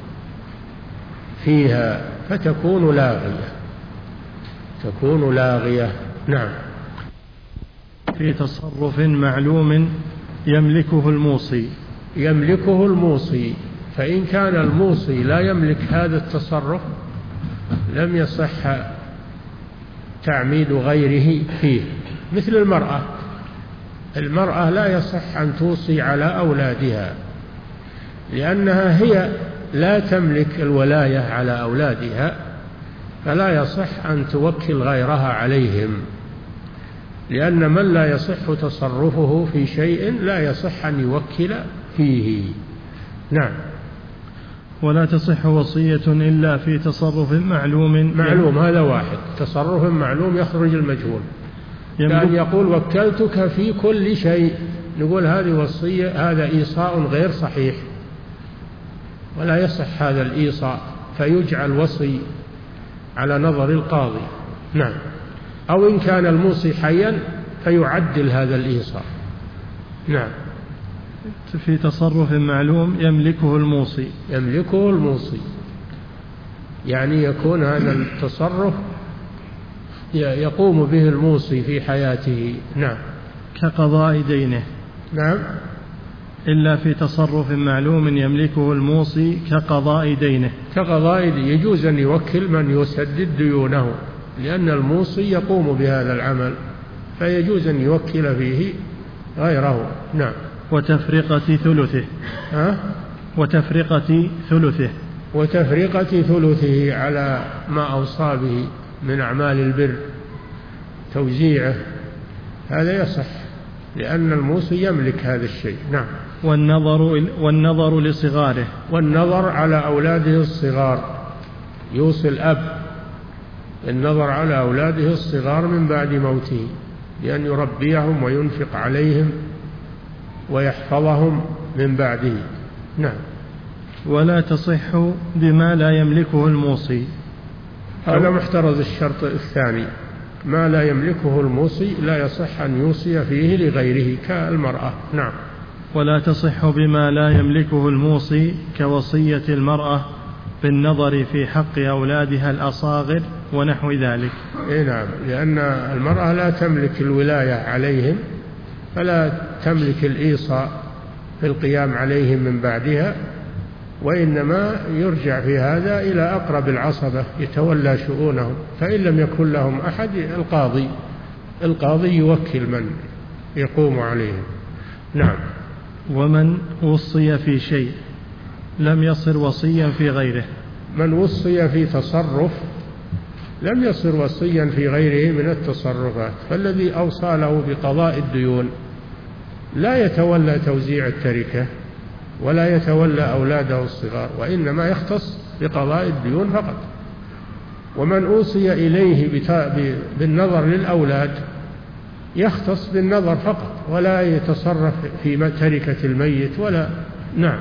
فيها فتكون لاغية، تكون لاغية. نعم. في تصرف معلوم يملكه الموصي. يملكه الموصي، فإن كان الموصي لا يملك هذا التصرف لم يصح تعميد غيره فيه. مثل المرأة، المرأة لا يصح أن توصي على أولادها، لأنها هي لا تملك الولاية على أولادها، فلا يصح أن توكل غيرها عليهم، لأن من لا يصح تصرفه في شيء لا يصح أن يوكل فيه. نعم. ولا تصح وصية إلا في تصرف معلوم. معلوم هذا واحد، تصرف معلوم يخرج المجهول، كأن يقول وكلتك في كل شيء، نقول هذه وصية، هذا إيصاء غير صحيح، ولا يصح هذا الإيصاء، فيجعل وصي على نظر القاضي. نعم. أو إن كان الموصي حيا فيعدل هذا الإيصاء. نعم. في تصرف معلوم يملكه الموصي. يملكه الموصي يعني يكون هذا التصرف يقوم به الموصي في حياته. نعم. كقضاء دينه. نعم. إلا في تصرف معلوم يملكه الموصي كقضاء دينه. كقضاء دينه، يجوز أن يوكل من يسدد ديونه، لأن الموصي يقوم بهذا العمل، فيجوز أن يوكل فيه غيره. نعم. وتفرقة ثلثه. ها؟ وتفرقة ثلثه. وتفرقة ثلثه على ما أوصى به من أعمال البر، توزيعه، هذا يصح، لأن الموصي يملك هذا الشيء. نعم. والنظر والنظر لصغاره. والنظر على أولاده الصغار، يوصي الأب النظر على أولاده الصغار من بعد موته، بأن يربيهم وينفق عليهم ويحفظهم من بعده. نعم. ولا تصح بما لا يملكه الموصي. هذا محترز الشرط الثاني، ما لا يملكه الموصي لا يصح أن يوصي فيه لغيره كالمرأة. نعم. ولا تصح بما لا يملكه الموصي كوصية المرأة بالنظر في حق أولادها الأصاغر ونحو ذلك. إيه نعم، لأن المرأة لا تملك الولاية عليهم، فلا تملك الإيصاء في القيام عليهم من بعدها، وإنما يرجع في هذا إلى أقرب العصبة يتولى شؤونهم، فإن لم يكن لهم أحد القاضي القاضي يوكل من يقوم عليهم. نعم. ومن وصي في شيء لم يصر وصيا في غيره. من وصي في تصرف لم يصر وصيا في غيره من التصرفات، فالذي أوصى له بقضاء الديون لا يتولى توزيع التركة ولا يتولى أولاده الصغار، وإنما يختص بقضاء الديون فقط. ومن أوصي إليه بالنظر للأولاد يختص بالنظر فقط، ولا يتصرف في تركة الميت ولا. نعم.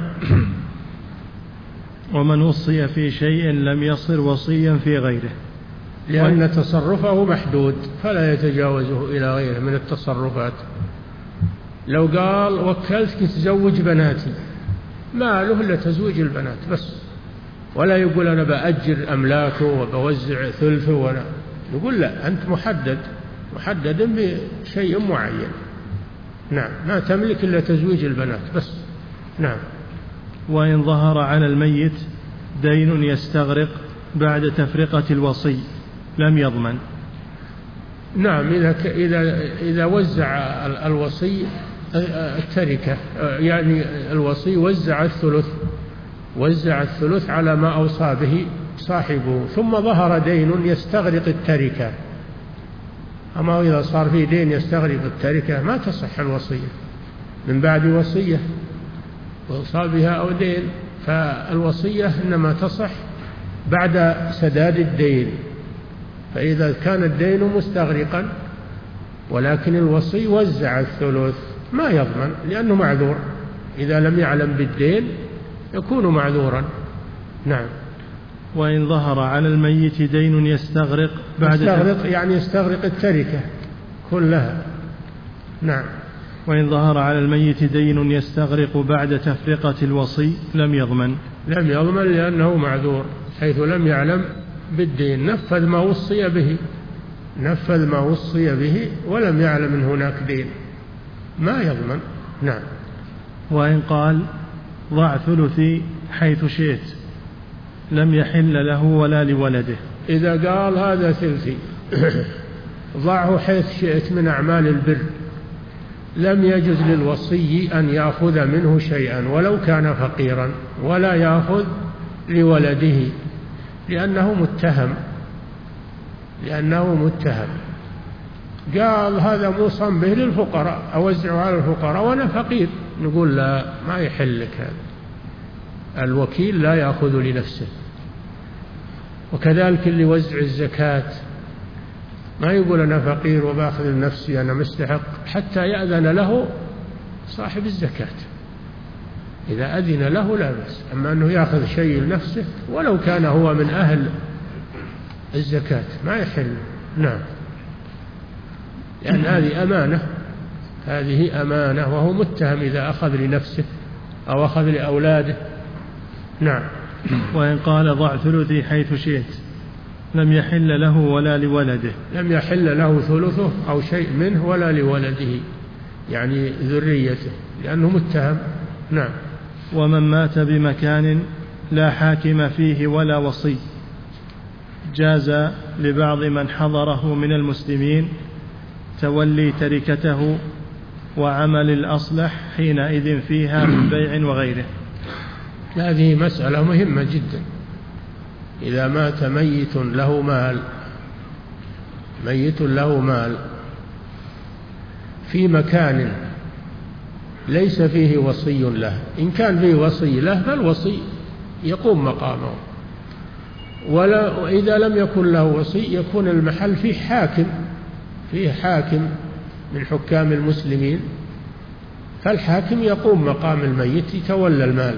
ومن وصي في شيء لم يصر وصيا في غيره، لأن تصرفه محدود فلا يتجاوزه إلى غيره من التصرفات. لو قال وكلتك تزوج بناتي، ما له إلا تزويج البنات بس، ولا يقول أنا بأجر أملاكه وبوزع ثلثه، ولا يقول لا، أنت محدد محدد بشيء معين. نعم. ما تملك إلا تزويج البنات بس. نعم. وإن ظهر على الميت دين يستغرق بعد تفرقة الوصي لم يضمن. نعم. إذا إذا إذا وزع الوصي التركة، يعني الوصي وزع الثلث وزع الثلث على ما أوصى به صاحبه، ثم ظهر دين يستغرق التركة. أما إذا صار فيه دين يستغرق التركة ما تصح الوصية من بعد وصية وأوصى بها أو دين، فالوصية إنما تصح بعد سداد الدين. فإذا كان الدين مستغرقا ولكن الوصي وزع الثلث ما يضمن لأنه معذور، إذا لم يعلم بالدين يكون معذورا. نعم. وإن ظهر على الميت دين يستغرق بعد يستغرق يعني يستغرق التركة كلها. نعم. وإن ظهر على الميت دين يستغرق بعد تفرقة الوصي لم يضمن. لم يضمن لأنه معذور، حيث لم يعلم بالدين، نفذ ما وصي به نفذ ما وصي به ولم يعلم أن هناك دين، ما يضمن. نعم. وإن قال ضع ثلثي حيث شئت لم يحل له ولا لولده. إذا قال هذا ثلثي ضعه حيث شئت من أعمال البر، لم يجوز للوصي أن يأخذ منه شيئا ولو كان فقيرا، ولا يأخذ لولده لأنه متهم لأنه متهم قال هذا موصى به للفقراء أوزعه على الفقراء وأنا فقير، نقول لا، ما يحل لك هذا، الوكيل لا يأخذ لنفسه. وكذلك اللي يوزع الزكاة ما يقول أنا فقير وباخذ لنفسي أنا مستحق، حتى يأذن له صاحب الزكاة، إذا أذن له لا بأس. أما أنه يأخذ شيء لنفسه ولو كان هو من أهل الزكاة ما يحل. نعم. لأن هذه أمانة هذه أمانة وهو متهم إذا أخذ لنفسه أو أخذ لأولاده. نعم. وإن قال ضع ثلثي حيث شئت لم يحل له ولا لولده. لم يحل له ثلثه أو شيء منه ولا لولده يعني ذريته لأنه متهم. نعم. ومن مات بمكان لا حاكم فيه ولا وصي جاز لبعض من حضره من المسلمين تولي تركته وعمل الأصلح حينئذ فيها من بيع وغيره. هذه مسألة مهمة جدا. إذا مات ميت له مال ميت له مال في مكان ليس فيه وصي له، إن كان فيه وصي له فالوصي يقوم مقامه، ولا وإذا لم يكن له وصي يكون المحل فيه حاكم فيه حاكم من حكام المسلمين، فالحاكم يقوم مقام الميت يتولى المال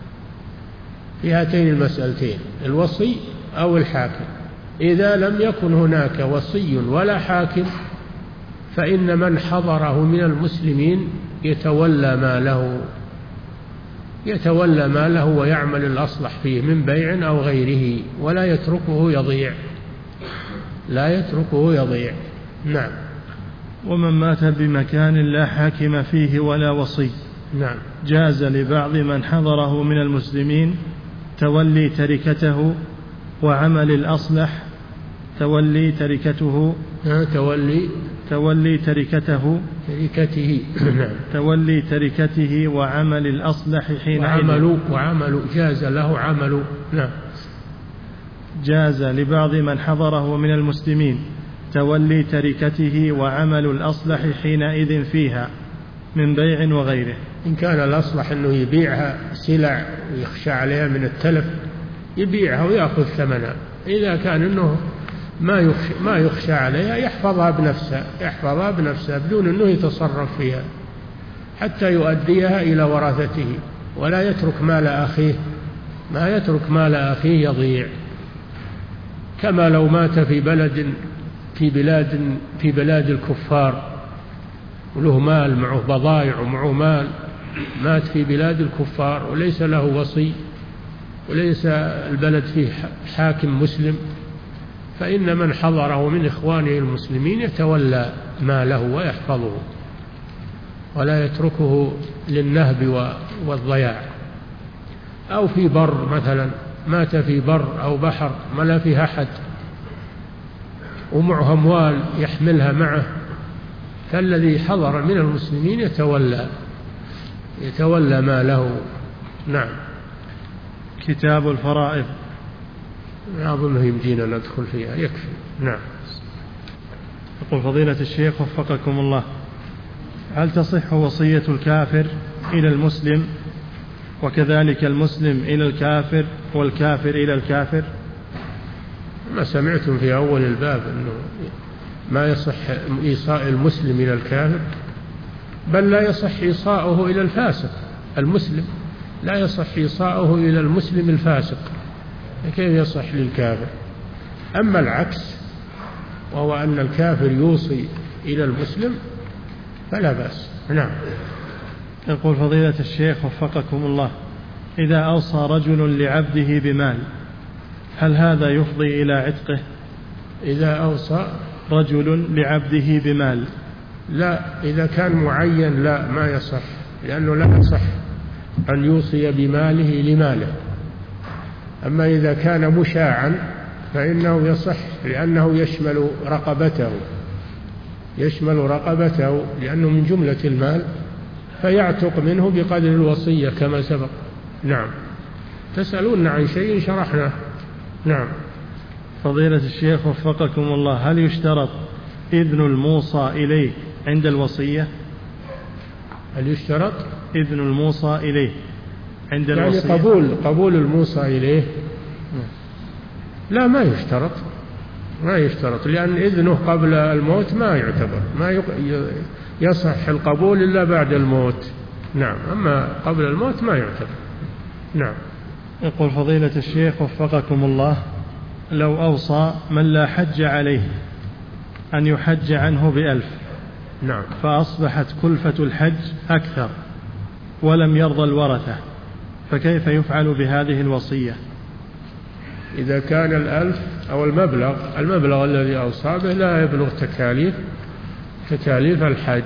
في هاتين المسألتين، الوصي أو الحاكم. إذا لم يكن هناك وصي ولا حاكم فإن من حضره من المسلمين يتولى ماله يتولى ماله ويعمل الأصلح فيه من بيع أو غيره، ولا يتركه يضيع لا يتركه يضيع. نعم. ومن مات بمكان لا حاكم فيه ولا وصي نعم. جاز لبعض من حضره من المسلمين تولي تركته وعمل الأصلح تولي تركته تولي تولي تركته تركته نعم. تولي تركته وعمل الأصلح حين وعمل وعمل جاز له عمل. نعم. جاز لبعض من حضره من المسلمين تولي تركته وعمل الأصلح حينئذ فيها من بيع وغيره. إن كان الأصلح أنه يبيعها سلع ويخشى عليها من التلف يبيعها ويأخذ ثمنها، إذا كان أنه ما يخشى, ما يخشى عليها يحفظها بنفسها يحفظها بنفسها بدون أنه يتصرف فيها حتى يؤديها إلى ورثته، ولا يترك مال أخيه ما يترك مال أخيه يضيع. كما لو مات في بلد في بلاد في بلاد الكفار وله مال معه بضائع ومعه مال، مات في بلاد الكفار وليس له وصي وليس البلد فيه حاكم مسلم، فإن من حضره من إخوانه المسلمين يتولى ماله ويحفظه ولا يتركه للنهب والضياع. أو في بر مثلا مات في بر أو بحر ما لا فيه أحد ومعه أموال يحملها معه، فالذي حضر من المسلمين يتولى يتولى ماله. نعم. كتاب الفرائض أظنه يمدينا ندخل فيها يكفي. نعم. يقول فضيلة الشيخ وفقكم الله، هل تصح وصية الكافر إلى المسلم وكذلك المسلم إلى الكافر والكافر إلى الكافر؟ ما سمعتم في أول الباب أنه ما يصح إيصاء المسلم إلى الكافر؟ بل لا يصح إيصاؤه إلى الفاسق المسلم، لا يصح إيصاؤه إلى المسلم الفاسق، كيف يصح للكافر؟ أما العكس وهو أن الكافر يوصي إلى المسلم فلا بأس. نعم. يقول فضيلة الشيخ وفقكم الله: إذا أوصى رجل لعبده بمال هل هذا يفضي إلى عتقه؟ إذا أوصى رجل لعبده بمال، لا، إذا كان معين لا، ما يصح، لأنه لا يصح أن يوصي بماله لماله. أما إذا كان مشاعا فإنه يصح، لأنه يشمل رقبته يشمل رقبته لأنه من جملة المال، فيعتق منه بقدر الوصية كما سبق. نعم. تسألون عن شيء شرحنا. نعم. فضيلة الشيخ وفقكم الله: هل يشترط إذن الموصى إليه عند الوصية؟ هل يشترط إذن الموصى إليه عند يعني الوصية؟ قبول قبول الموصى إليه؟ لا، ما يشترط ما يشترط لأن إذنه قبل الموت ما يعتبر، ما يصح القبول إلا بعد الموت. نعم. أما قبل الموت ما يعتبر. نعم. يقول فضيلة الشيخ وفقكم الله: لو أوصى من لا حج عليه أن يحج عنه بألف، نعم، فأصبحت كلفة الحج أكثر ولم يرضى الورثة، فكيف يفعل بهذه الوصية؟ إذا كان الألف أو المبلغ المبلغ الذي أوصى به لا يبلغ تكاليف تكاليف الحج،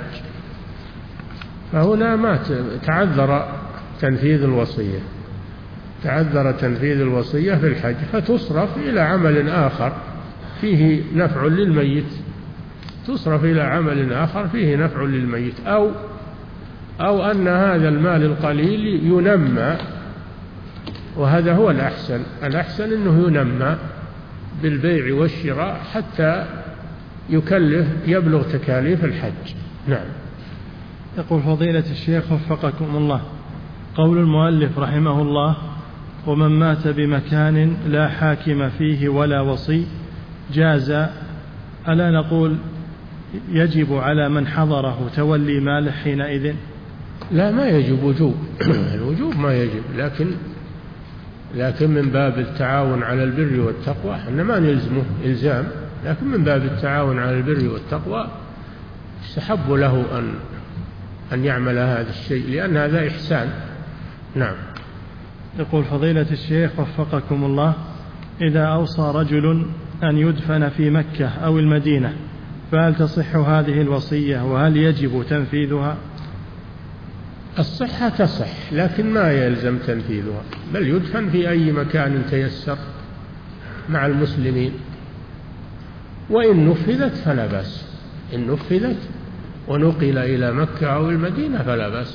فهنا ما تعذر تنفيذ الوصية تعذر تنفيذ الوصية في الحج، فتصرف إلى عمل آخر فيه نفع للميت تصرف إلى عمل آخر فيه نفع للميت أو أو أن هذا المال القليل ينمى، وهذا هو الأحسن الأحسن أنه ينمى بالبيع والشراء حتى يكلف يبلغ تكاليف الحج. نعم. يقول فضيلة الشيخ وفقكم الله: قول المؤلف رحمه الله: ومن مات بمكان لا حاكم فيه ولا وصي جاز، ألا نقول يجب على من حضره تولي ماله حينئذ؟ لا، ما يجب وجوب الوجوب ما يجب، لكن لكن من باب التعاون على البر والتقوى، إحنا ما نلزمه إلزام، لكن من باب التعاون على البر والتقوى يستحب له أن أن يعمل هذا الشيء، لأن هذا إحسان. نعم. يقول فضيلة الشيخ وفقكم الله: إذا أوصى رجل أن يدفن في مكة أو المدينة فهل تصح هذه الوصية وهل يجب تنفيذها؟ الصحة تصح، لكن ما يلزم تنفيذها، بل يدفن في أي مكان تيسر مع المسلمين، وإن نفذت فلا بأس، إن نفذت ونقل إلى مكة أو المدينة فلا بأس،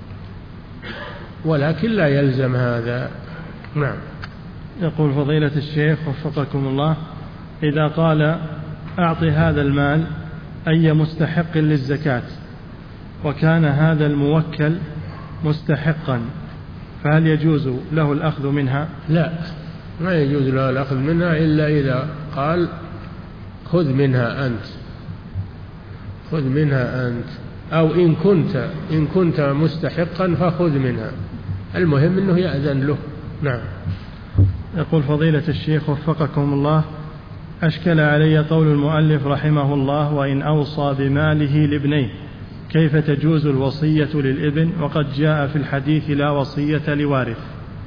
ولكن لا يلزم هذا. نعم. يقول فضيلة الشيخ وفقكم الله: إذا قال أعطي هذا المال أي مستحق للزكاة وكان هذا الموكل مستحقا فهل يجوز له الأخذ منها؟ لا، ما يجوز له الأخذ منها إلا إذا قال خذ منها أنت خذ منها أنت أو إن كنت إن كنت مستحقا فخذ منها، المهم أنه يأذن له. نعم. يقول فضيلة الشيخ وفقكم الله: أشكل علي قول المؤلف رحمه الله: وإن أوصى بماله لابنيه، كيف تجوز الوصية للابن وقد جاء في الحديث لا وصية لوارث؟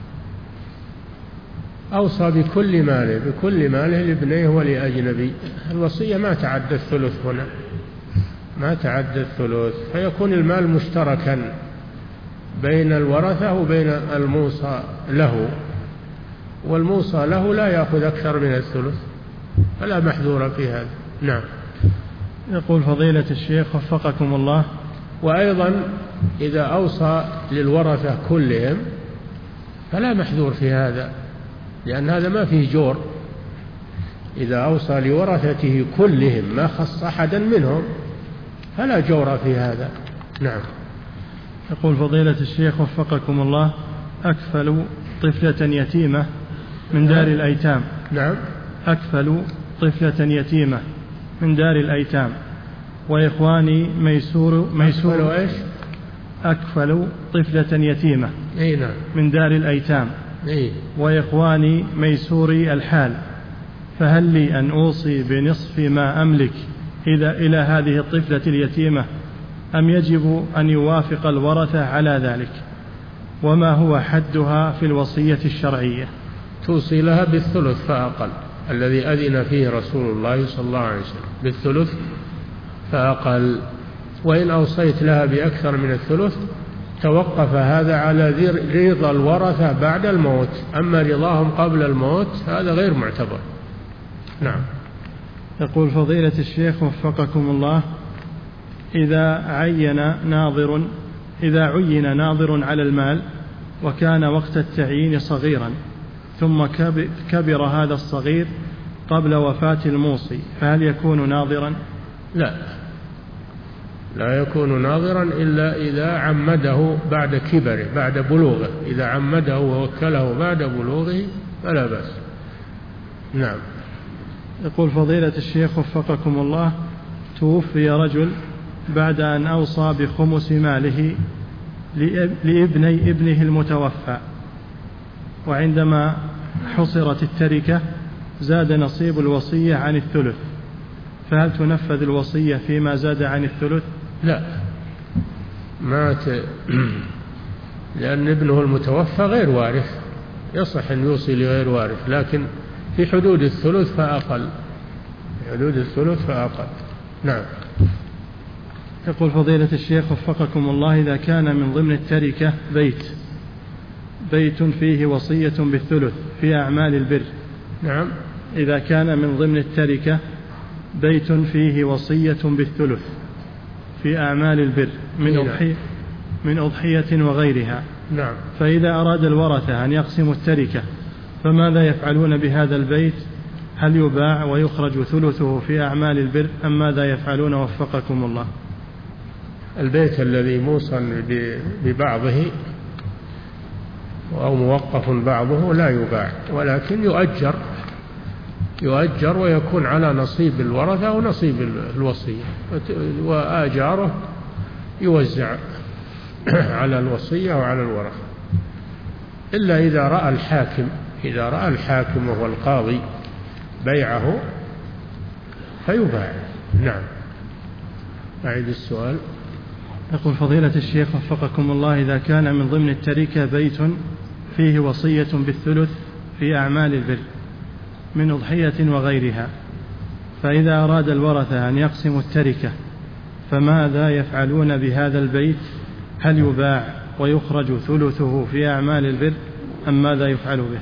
أوصى بكل ماله بكل ماله لابنيه ولأجنبي، الوصية ما تعدى الثلث هنا ما تعدى الثلث، فيكون المال مشتركا بين الورثة وبين الموصى له، والموصى له لا يأخذ أكثر من الثلث، فلا محذور في هذا. نعم. يقول فضيلة الشيخ وفقكم الله: وأيضا إذا أوصى للورثة كلهم فلا محذور في هذا، لأن هذا ما فيه جور، إذا أوصى لورثته كلهم ما خص أحدا منهم فلا جور في هذا. نعم. يقول فضيلة الشيخ وفقكم الله: أكفل طفلة يتيمة من دار الأيتام. نعم. أكفل طفلة يتيمة من دار الأيتام وإخواني ميسور ميسور إيش؟ أكفل طفلة يتيمة أي نعم من دار الأيتام أي. وإخواني ميسوري الحال، فهل لي أن أوصي بنصف ما أملك إذا إلى هذه الطفلة اليتيمة أم يجب أن يوافق الورثة على ذلك؟ وما هو حدها في الوصية الشرعية؟ توصي لها بالثلث فأقل الذي أذن فيه رسول الله صلى الله عليه وسلم، بالثلث فأقل. وإن أوصيت لها بأكثر من الثلث توقف هذا على رضا الورثة بعد الموت، أما رضاهم قبل الموت هذا غير معتبر. نعم. يقول فضيلة الشيخ وفقكم الله، إذا عين ناظر إذا عين ناظر على المال وكان وقت التعيين صغيرا ثم كبر هذا الصغير قبل وفاة الموصي، فهل يكون ناظرا؟ لا، لا يكون ناظرا إلا إذا عمده بعد كبره بعد بلوغه، إذا عمده ووكله بعد بلوغه فلا بأس. نعم. يقول فضيلة الشيخ وفقكم الله، توفي رجل بعد أن أوصى بخمس ماله لابني ابنه المتوفى، وعندما حصرت التركة زاد نصيب الوصية عن الثلث، فهل تنفذ الوصية فيما زاد عن الثلث؟ لا، مات لأن ابنه المتوفى غير وارث، يصح أن يوصي لغير وارث، لكن في حدود الثلث فأقل، في حدود الثلث فأقل. نعم. يقول فضيلة الشيخ وفقكم الله، إذا كان من ضمن التركة بيت بيت فيه وصية بالثلث في أعمال البر. نعم. إذا كان من ضمن التركة بيت فيه وصية بالثلث في أعمال البر من أضحية من أضحية وغيرها. نعم. فإذا أراد الورثة أن يقسموا التركة فماذا يفعلون بهذا البيت؟ هل يباع ويخرج ثلثه في أعمال البر أم ماذا يفعلون وفقكم الله؟ البيت الذي موصى ببعضه أو موقف بعضه لا يباع، ولكن يؤجر يؤجر ويكون على نصيب الورثة ونصيب الوصية، وآجاره يوزع على الوصية وعلى الورثة، إلا إذا رأى الحاكم إذا رأى الحاكم وهو القاضي بيعه فيباع. نعم. أعيد السؤال. يقول فضيلة الشيخ وفقكم الله، إذا كان من ضمن التركة بيت فيه وصية بالثلث في أعمال البر من أضحية وغيرها، فإذا أراد الورثة أن يقسموا التركة فماذا يفعلون بهذا البيت؟ هل يباع ويخرج ثلثه في أعمال البر أم ماذا يفعل به؟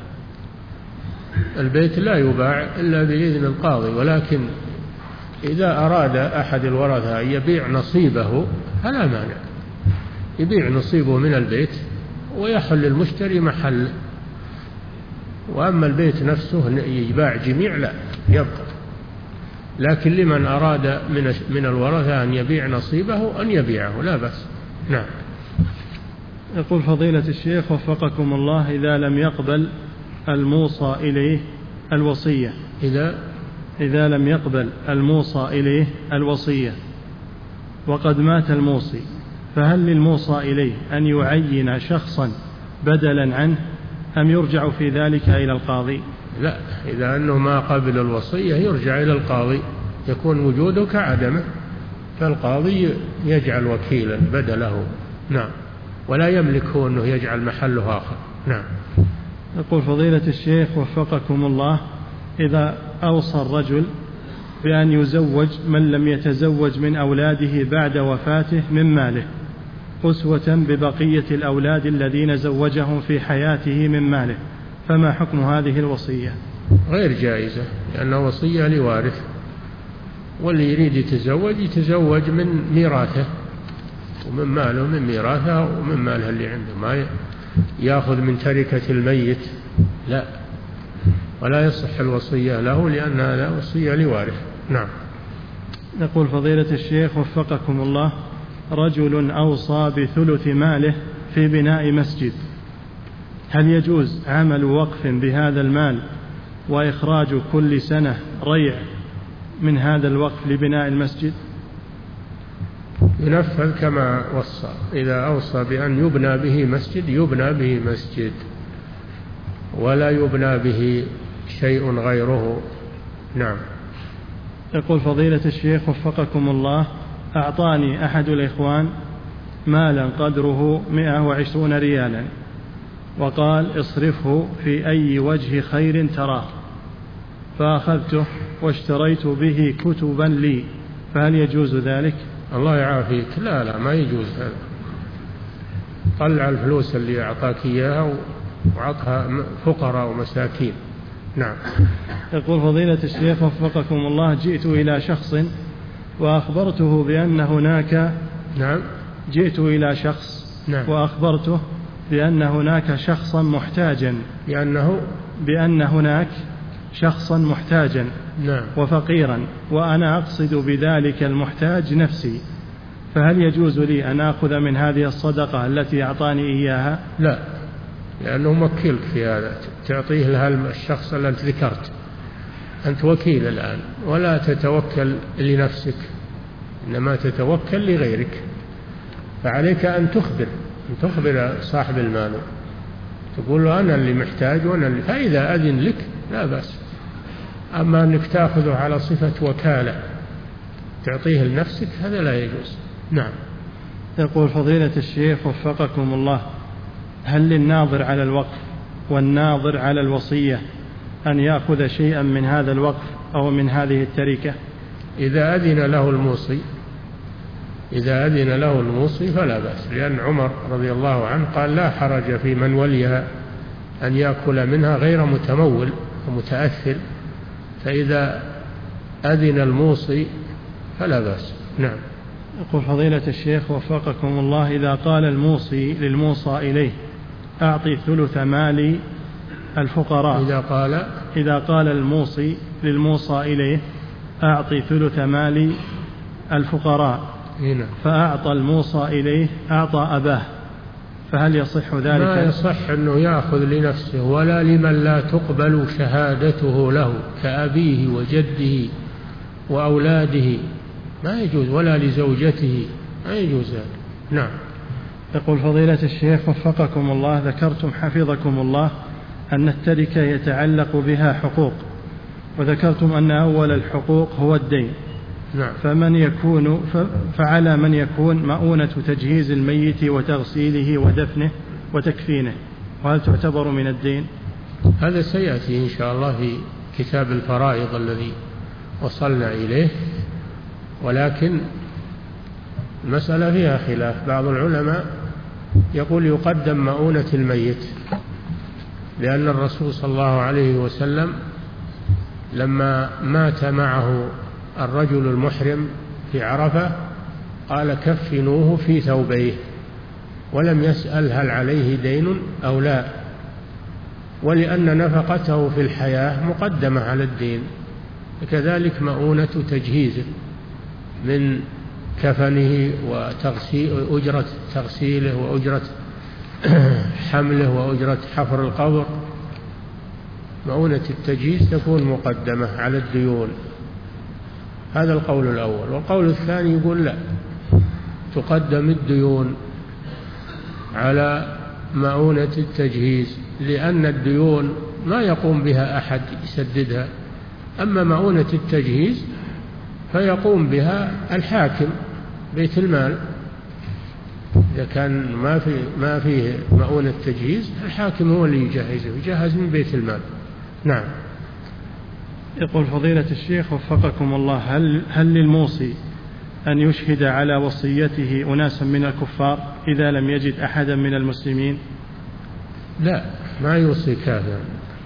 البيت لا يباع إلا بإذن القاضي، ولكن إذا أراد أحد الورثة أن يبيع نصيبه فلا مانع، يبيع نصيبه من البيت ويحل المشتري محله. وأما البيت نفسه يباع جميع لا يبقى، لكن لمن أراد من من الورثة أن يبيع نصيبه أن يبيعه لا بأس. نعم. يقول فضيلة الشيخ وفقكم الله، إذا لم يقبل الموصى إليه الوصية إذا إذا لم يقبل الموصى إليه الوصية وقد مات الموصي، فهل للموصى إليه أن يعين شخصا بدلا عنه أم يرجع في ذلك إلى القاضي؟ لا، إذا أنه ما قبل الوصية يرجع إلى القاضي، يكون وجوده كعدمه، فالقاضي يجعل وكيلا بدله. نعم. ولا يملك هو أنه يجعل محله آخر. نعم. يقول فضيلة الشيخ وفقكم الله، إذا أوصى الرجل بأن يزوج من لم يتزوج من أولاده بعد وفاته من ماله أسوة ببقية الأولاد الذين زوجهم في حياته من ماله، فما حكم هذه الوصية؟ غير جائزة، لأنها وصية لوارث، واللي يريد يتزوج يتزوج من ميراثه ومن ماله من ميراثه ومن ماله اللي عنده، ما يأخذ من تركة الميت، لا، ولا يصح الوصية له لأنها وصية لوارث. نعم. يقول فضيلة الشيخ وفقكم الله، رجل أوصى بثلث ماله في بناء مسجد، هل يجوز عمل وقف بهذا المال وإخراج كل سنة ريع من هذا الوقف لبناء المسجد؟ ينفذ كما وصى. إذا أوصى بأن يبنى به مسجد يبنى به مسجد ولا يبنى به شيء غيره. نعم. يقول فضيلة الشيخ وفقكم الله: أعطاني أحد الإخوان مالا قدره مئة وعشرون ريالا وقال اصرفه في أي وجه خير تراه، فأخذته واشتريت به كتبا لي، فهل يجوز ذلك؟ الله يعافيك. لا لا ما يجوز هذا. طلع الفلوس اللي أعطاك إياها وعطها فقراء ومساكين. نعم. يقول فضيلة الشيخ وفقكم الله: جئت إلى شخص وأخبرته بأن هناك نعم جئت إلى شخص نعم. وأخبرته بأن هناك شخصا محتاجا بأنه بأن هناك شخصا محتاجا نعم. وفقيرا، وأنا أقصد بذلك المحتاج نفسي، فهل يجوز لي أن أخذ من هذه الصدقة التي أعطاني إياها؟ لا، لأنه موكلك في هذا، تعطيه لها الشخص الذي أنت ذكرت، أنت وكيل الآن ولا تتوكل لنفسك إنما تتوكل لغيرك، فعليك أن تخبر أن تخبر صاحب المال، تقول له أنا اللي محتاج وأنا اللي، فإذا أذن لك لا بأس. أما أنك تأخذه على صفة وكالة تعطيه لنفسك هذا لا يجوز. نعم. يقول فضيلة الشيخ وفقكم الله: هل للناظر على الوقف والناظر على الوصية أن يأخذ شيئا من هذا الوقف أو من هذه التركة؟ إذا أذن له الموصي إذا أذن له الموصي فلا بأس، لأن عمر رضي الله عنه قال لا حرج في من وليها أن يأكل منها غير متمول ومتأثر، فإذا أذن الموصي فلا بأس. نعم. يقول فضيلة الشيخ وفقكم الله: إذا قال الموصي للموصى إليه أعطي ثلث مالي الفقراء إذا قال إذا قال الموصي للموصى إليه أعطي ثلث مالي الفقراء هنا. فأعطى الموصى إليه أعطى أباه، فهل يصح ذلك؟ ما يصح أنه يأخذ لنفسه ولا لمن لا تقبل شهادته له كأبيه وجده وأولاده، ما يجوز، ولا لزوجته، ما يجوز هذا. نعم. يقول فضيلة الشيخ وفقكم الله: ذكرتم حفظكم الله أن التركة يتعلق بها حقوق، وذكرتم أن أول الحقوق هو الدين. نعم. فمن يكون فعلى من يكون مؤونة تجهيز الميت وتغسيله ودفنه وتكفينه، وهل تعتبر من الدين؟ هذا سيأتي إن شاء الله في كتاب الفرائض الذي وصلنا إليه، ولكن المسألة فيها خلاف. بعض العلماء يقول يقدم مؤونة الميت، لأن الرسول صلى الله عليه وسلم لما مات معه الرجل المحرم في عرفة قال كفنوه في ثوبيه، ولم يسأل هل عليه دين أو لا، ولأن نفقته في الحياة مقدمة على الدين. كذلك مؤونة تجهيزه من كفنه وأجرة تغسيله وأجرة حمله وأجرة حفر القبر، مؤونة التجهيز تكون مقدمة على الديون. هذا القول الأول. والقول الثاني يقول لا، تقدم الديون على مؤونة التجهيز، لأن الديون ما يقوم بها أحد يسددها، أما مؤونة التجهيز فيقوم بها الحاكم بيت المال. إذا كان ما في ما فيه مؤونة تجهيز الحاكم هو اللي يجهزه، يجهز من بيت المال. نعم. يقول فضيلة الشيخ وفقكم الله: هل هل للموصي أن يشهد على وصيته أناسا من الكفار إذا لم يجد أحدا من المسلمين؟ لا، ما يوصي كافر،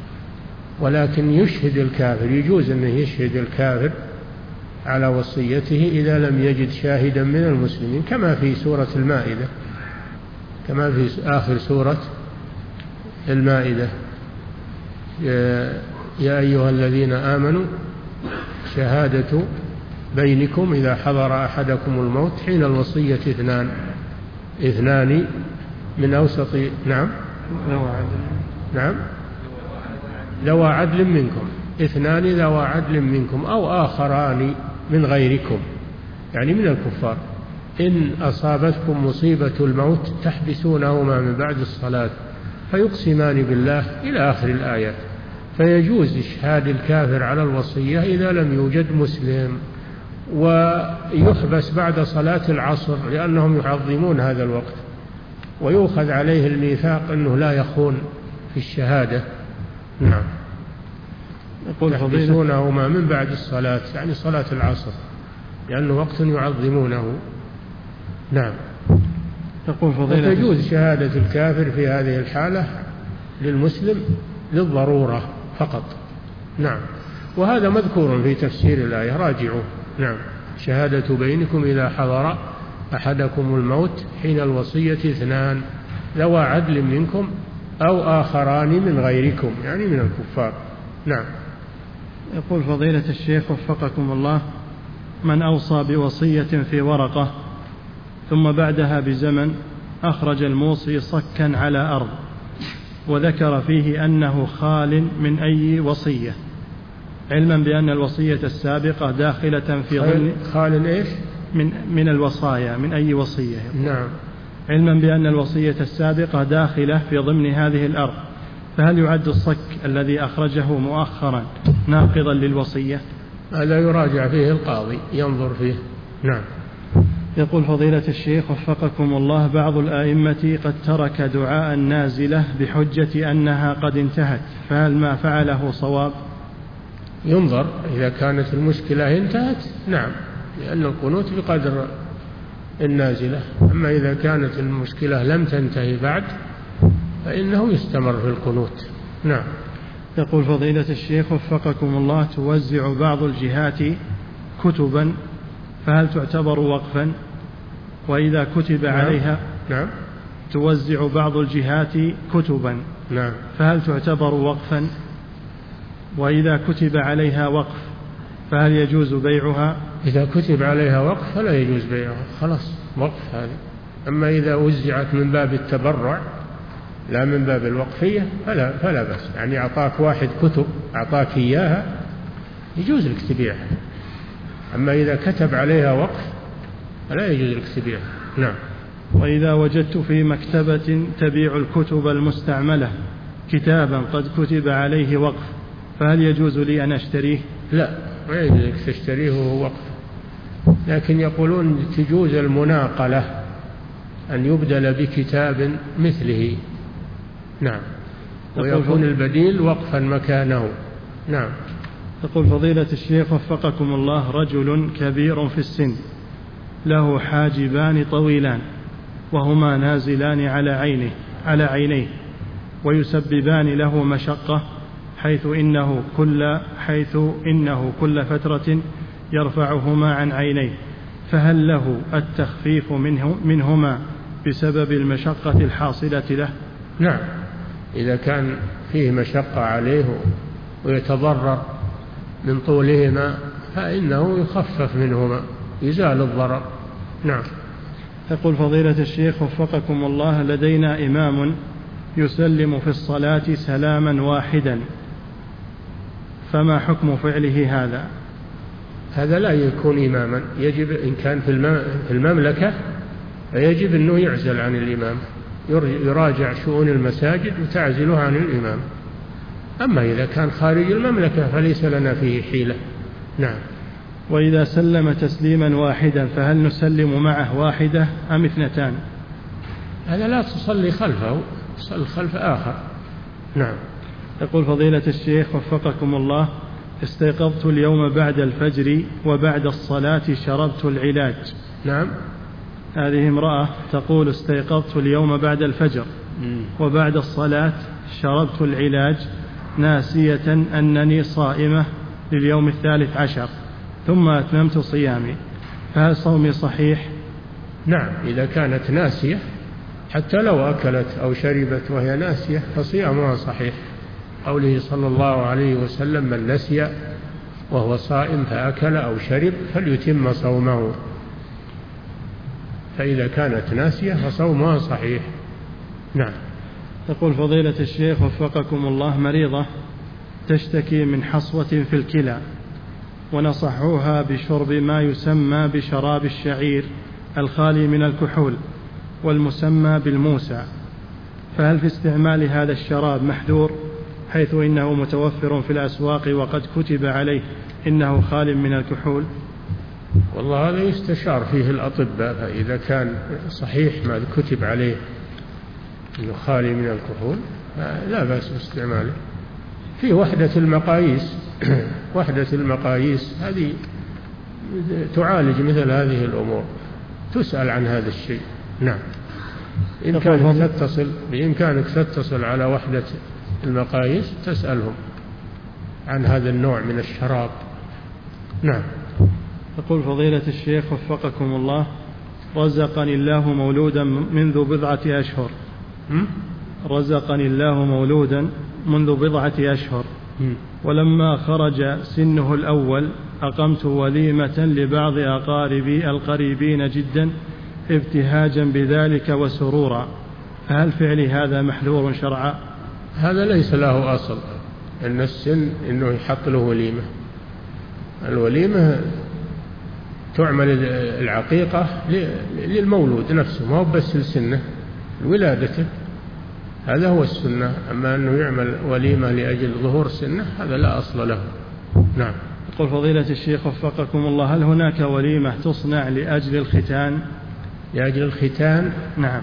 ولكن يشهد الكافر، يجوز أنه يشهد الكافر على وصيته إذا لم يجد شاهدا من المسلمين، كما في سورة المائدة، كما في آخر سورة المائدة: يا أيها الذين آمنوا شهادة بينكم إذا حضر أحدكم الموت حين الوصية اثنان اثنان من أوسط نعم نعم ذوى عدل منكم، اثنان ذوى عدل منكم أو آخران من غيركم، يعني من الكفار، إن أصابتكم مصيبة الموت تحبسونهما من بعد الصلاة فيقسمان بالله إلى آخر الآيات. فيجوز إشهاد الكافر على الوصية إذا لم يوجد مسلم، ويحبس بعد صلاة العصر لأنهم يعظمون هذا الوقت، ويؤخذ عليه الميثاق أنه لا يخون في الشهادة. نعم. يحبسونهما من بعد الصلاة يعني صلاة العصر لأنه وقت يعظمونه. نعم. تقول فضيلة وتجوز شهادة الكافر في هذه الحالة للمسلم للضرورة فقط. نعم. وهذا مذكور في تفسير الآية، راجعوا. نعم. شهادة بينكم إذا حضر أحدكم الموت حين الوصية اثنان ذوى عدل منكم أو آخران من غيركم يعني من الكفار. نعم. يقول فضيلة الشيخ وفقكم الله: من أوصى بوصية في ورقة ثم بعدها بزمن أخرج الموصي صكا على أرض وذكر فيه أنه خال من أي وصية، علما بأن الوصية السابقة داخلة في ضمن خال إيش؟ من من الوصايا من أي وصية. نعم. علما بأن الوصية السابقة داخلة في ضمن هذه الأرض، فهل يعد الصك الذي أخرجه مؤخرا ناقضا للوصية؟ هذا يراجع فيه القاضي ينظر فيه. نعم. يقول فضيلة الشيخ وفقكم الله: بعض الآئمة قد ترك دعاء النازلة بحجة أنها قد انتهت، فهل ما فعله صواب؟ ينظر إذا كانت المشكلة انتهت نعم، لأن القنوت بقدر النازلة. أما إذا كانت المشكلة لم تنتهي بعد فإنه يستمر في القنوت. نعم. يقول فضيلة الشيخ وفقكم الله: توزع بعض الجهات كتبا، فهل تعتبر وقفا؟ وإذا كتب نعم. عليها نعم. توزع بعض الجهات كتبا، نعم. فهل تعتبر وقفا؟ وإذا كتب عليها وقف فهل يجوز بيعها؟ إذا كتب عليها وقف فلا يجوز بيعها، خلاص وقف هذه. أما إذا وزعت من باب التبرع لا من باب الوقفية فلا, فلا بس، يعني أعطاك واحد كتب أعطاك إياها يجوز لك تبيعها. أما إذا كتب عليها وقف فلا يجوز لك تبيعها. نعم. وإذا وجدت في مكتبة تبيع الكتب المستعملة كتابا قد كتب عليه وقف، فهل يجوز لي أن أشتريه؟ لا، ما يجوز لك تشتريه وهو وقف، لكن يقولون تجوز المناقلة أن يبدل بكتاب مثله. نعم. ويكون البديل وقفا مكانه. نعم. تقول فضيلة الشيخ وفقكم الله: رجل كبير في السن له حاجبان طويلان وهما نازلان على عينه على عينيه ويسببان له مشقة، حيث إنه كل حيث إنه كل فترة يرفعهما عن عينيه، فهل له التخفيف منه منهما بسبب المشقة الحاصلة له؟ نعم. إذا كان فيه مشقة عليه ويتضرر من طولهما فإنه يخفف منهما يزال الضرر. نعم. يقول فضيلة الشيخ وفقكم الله: لدينا إمام يسلم في الصلاة سلاما واحدا، فما حكم فعله هذا؟ هذا لا يكون إماما، يجب إن كان في المملكة فيجب أنه يعزل عن الإمام، يراجع شؤون المساجد وتعزلها عن الإمام. أما إذا كان خارج المملكة فليس لنا فيه حيلة. نعم. وإذا سلم تسليما واحدا فهل نسلم معه واحدة أم اثنتان؟ هذا لا تصلي خلفه، تصلي خلف آخر. نعم. يقول فضيلة الشيخ وفقكم الله: استيقظت اليوم بعد الفجر وبعد الصلاة شربت العلاج. نعم. هذه امرأة تقول: استيقظت اليوم بعد الفجر وبعد الصلاة شربت العلاج ناسية أنني صائمة لليوم الثالث عشر ثم أتممت صيامي، فهل صومي صحيح؟ نعم. إذا كانت ناسية حتى لو أكلت أو شربت وهي ناسية فصيامها صحيح. قوله صلى الله عليه وسلم: من نسي وهو صائم فأكل أو شرب فليتم صومه. فإذا كانت ناسية فصومها صحيح. نعم. يقول فضيلة الشيخ وفقكم الله: مريضة تشتكي من حصوة في الكلى ونصحوها بشرب ما يسمى بشراب الشعير الخالي من الكحول والمسمى بالموسى، فهل في استعمال هذا الشراب محذور حيث إنه متوفر في الأسواق وقد كتب عليه إنه خال من الكحول؟ والله هذا يستشار فيه الأطباء، فإذا كان صحيح ما كتب عليه إنه خالي من الكحول لا بأس باستعماله. في وحدة المقاييس وحدة المقاييس هذه تعالج مثل هذه الأمور، تسأل عن هذا الشيء. نعم، بإمكانك تتصل بإمكانك تتصل على وحدة المقاييس تسألهم عن هذا النوع من الشراب. نعم. يقول فضيلة الشيخ وفقكم الله: رزقني الله مولودا منذ بضعة أشهر رزقني الله مولودا منذ بضعة أشهر ولما خرج سنه الأول أقمت وليمة لبعض أقاربي القريبين جدا ابتهاجا بذلك وسرورا، فهل فعلي هذا محذور شرعا؟ هذا ليس له أصل، أن السن أنه يحط له وليمة. الوليمة تعمل العقيقة للمولود نفسه، ما هو بس لسنه ولادته، هذا هو السنة. أما أنه يعمل وليمة لأجل ظهور سنه هذا لا أصل له. نعم. يقول فضيلة الشيخ وفقكم الله: هل هناك وليمة تصنع لأجل الختان؟ لأجل الختان؟ نعم.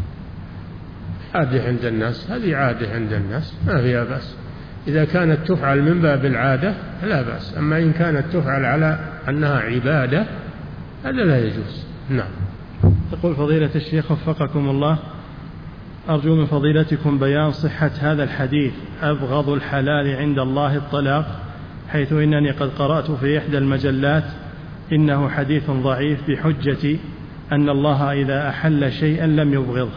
عادة عند الناس، هذه عادة عند الناس ما فيها بأس. إذا كانت تفعل من باب العادة لا بأس، أما إن كانت تفعل على أنها عبادة هذا لا يجوز. نعم. يقول فضيلة الشيخ وفقكم الله: أرجو من فضيلتكم بيان صحة هذا الحديث: أبغض الحلال عند الله الطلاق، حيث إنني قد قرأت في إحدى المجلات إنه حديث ضعيف بحجة أن الله إذا أحل شيئا لم يبغضه.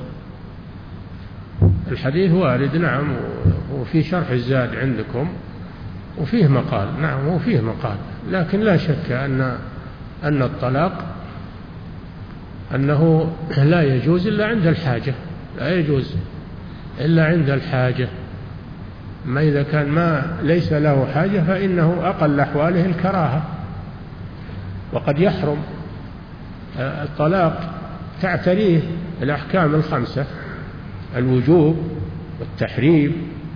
الحديث وارد نعم، وفي شرح الزاد عندكم وفيه مقال. نعم وفيه مقال، لكن لا شك أن أن الطلاق أنه لا يجوز إلا عند الحاجة، لا يجوز إلا عند الحاجة. ما إذا كان ما ليس له حاجة فإنه أقل أحواله الكراهة، وقد يحرم. الطلاق تعتريه الأحكام الخمسة: الوجوب والتحريم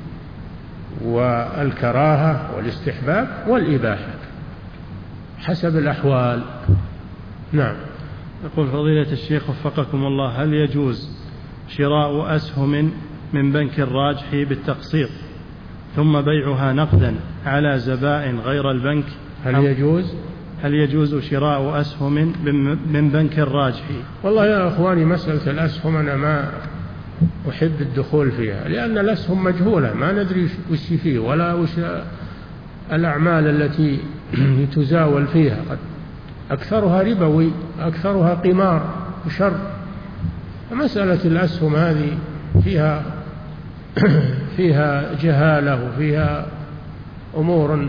والكراهة والاستحباب والإباحة حسب الأحوال. نعم. يقول فضيلة الشيخ وفقكم الله: هل يجوز شراء أسهم من بنك الراجح بالتقسيط ثم بيعها نقدا على زبائن غير البنك؟ هل يجوز هل يجوز شراء أسهم من بنك الراجح؟ والله يا أخواني مسألة الأسهم أنا ما أحب الدخول فيها، لأن الأسهم مجهولة، ما ندري وش فيه ولا وش الأعمال التي تزاول فيها، قد أكثرها ربوي، أكثرها قمار وشر. مسألة الأسهم هذه فيها فيها جهالة وفيها أمور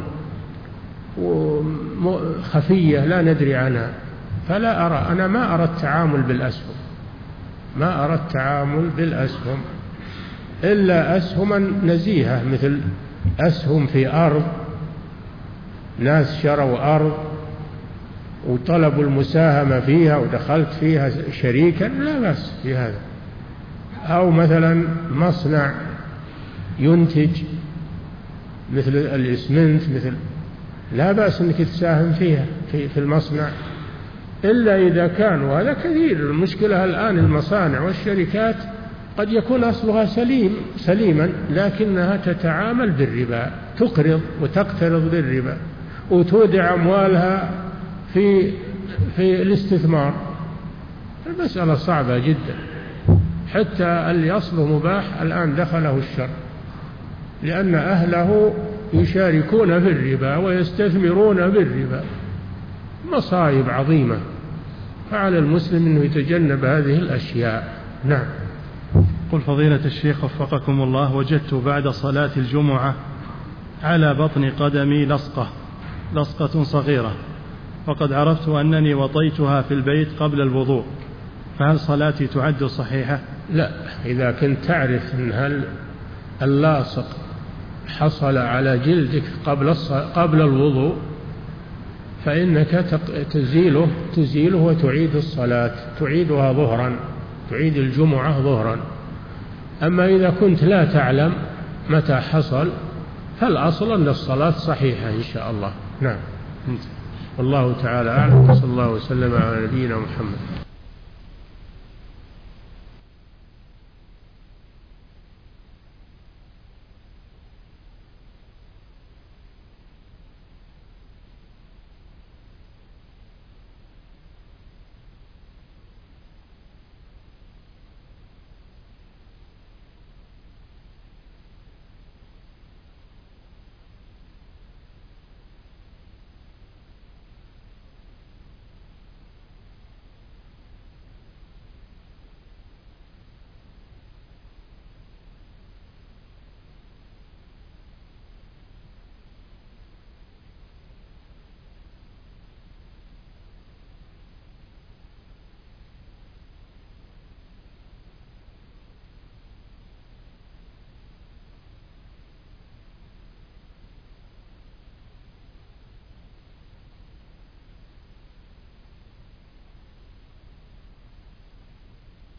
خفية لا ندري عنها، فلا أرى أنا ما أرى التعامل بالأسهم ما أرى التعامل بالأسهم إلا أسهما نزيهة، مثل أسهم في أرض، ناس شروا أرض وطلبوا المساهمة فيها ودخلت فيها شريكا لا بأس في هذا، أو مثلا مصنع ينتج مثل الإسمنت مثل، لا بأس أنك تساهم فيها في, في المصنع، إلا إذا كان، وهذا كثير. المشكلة الآن المصانع والشركات قد يكون أصلها سليم سليما لكنها تتعامل بالربا، تقرض وتقترض بالربا وتودع أموالها في في الاستثمار. المسألة صعبة جدا، حتى اللي أصله مباح الآن دخله الشر، لأن أهله يشاركون في الربا ويستثمرون بالربا. مصائب عظيمة، فعلى المسلم أنه يتجنب هذه الأشياء. نعم. قل فضيلة الشيخ وفقكم الله: وجدت بعد صلاة الجمعة على بطن قدمي لصقة لصقة صغيرة، وقد عرفت أنني وطيتها في البيت قبل الوضوء، فهل صلاتي تعد صحيحة؟ لا، إذا كنت تعرف أن اللاصق حصل على جلدك قبل قبل الوضوء فإنك تزيله تزيله وتعيد الصلاة، تعيدها ظهرا، تعيد الجمعة ظهرا. أما إذا كنت لا تعلم متى حصل فالأصل أن الصلاة صحيحة إن شاء الله. نعم. والله تعالى أعلم، صلى الله وسلم على نبينا محمد.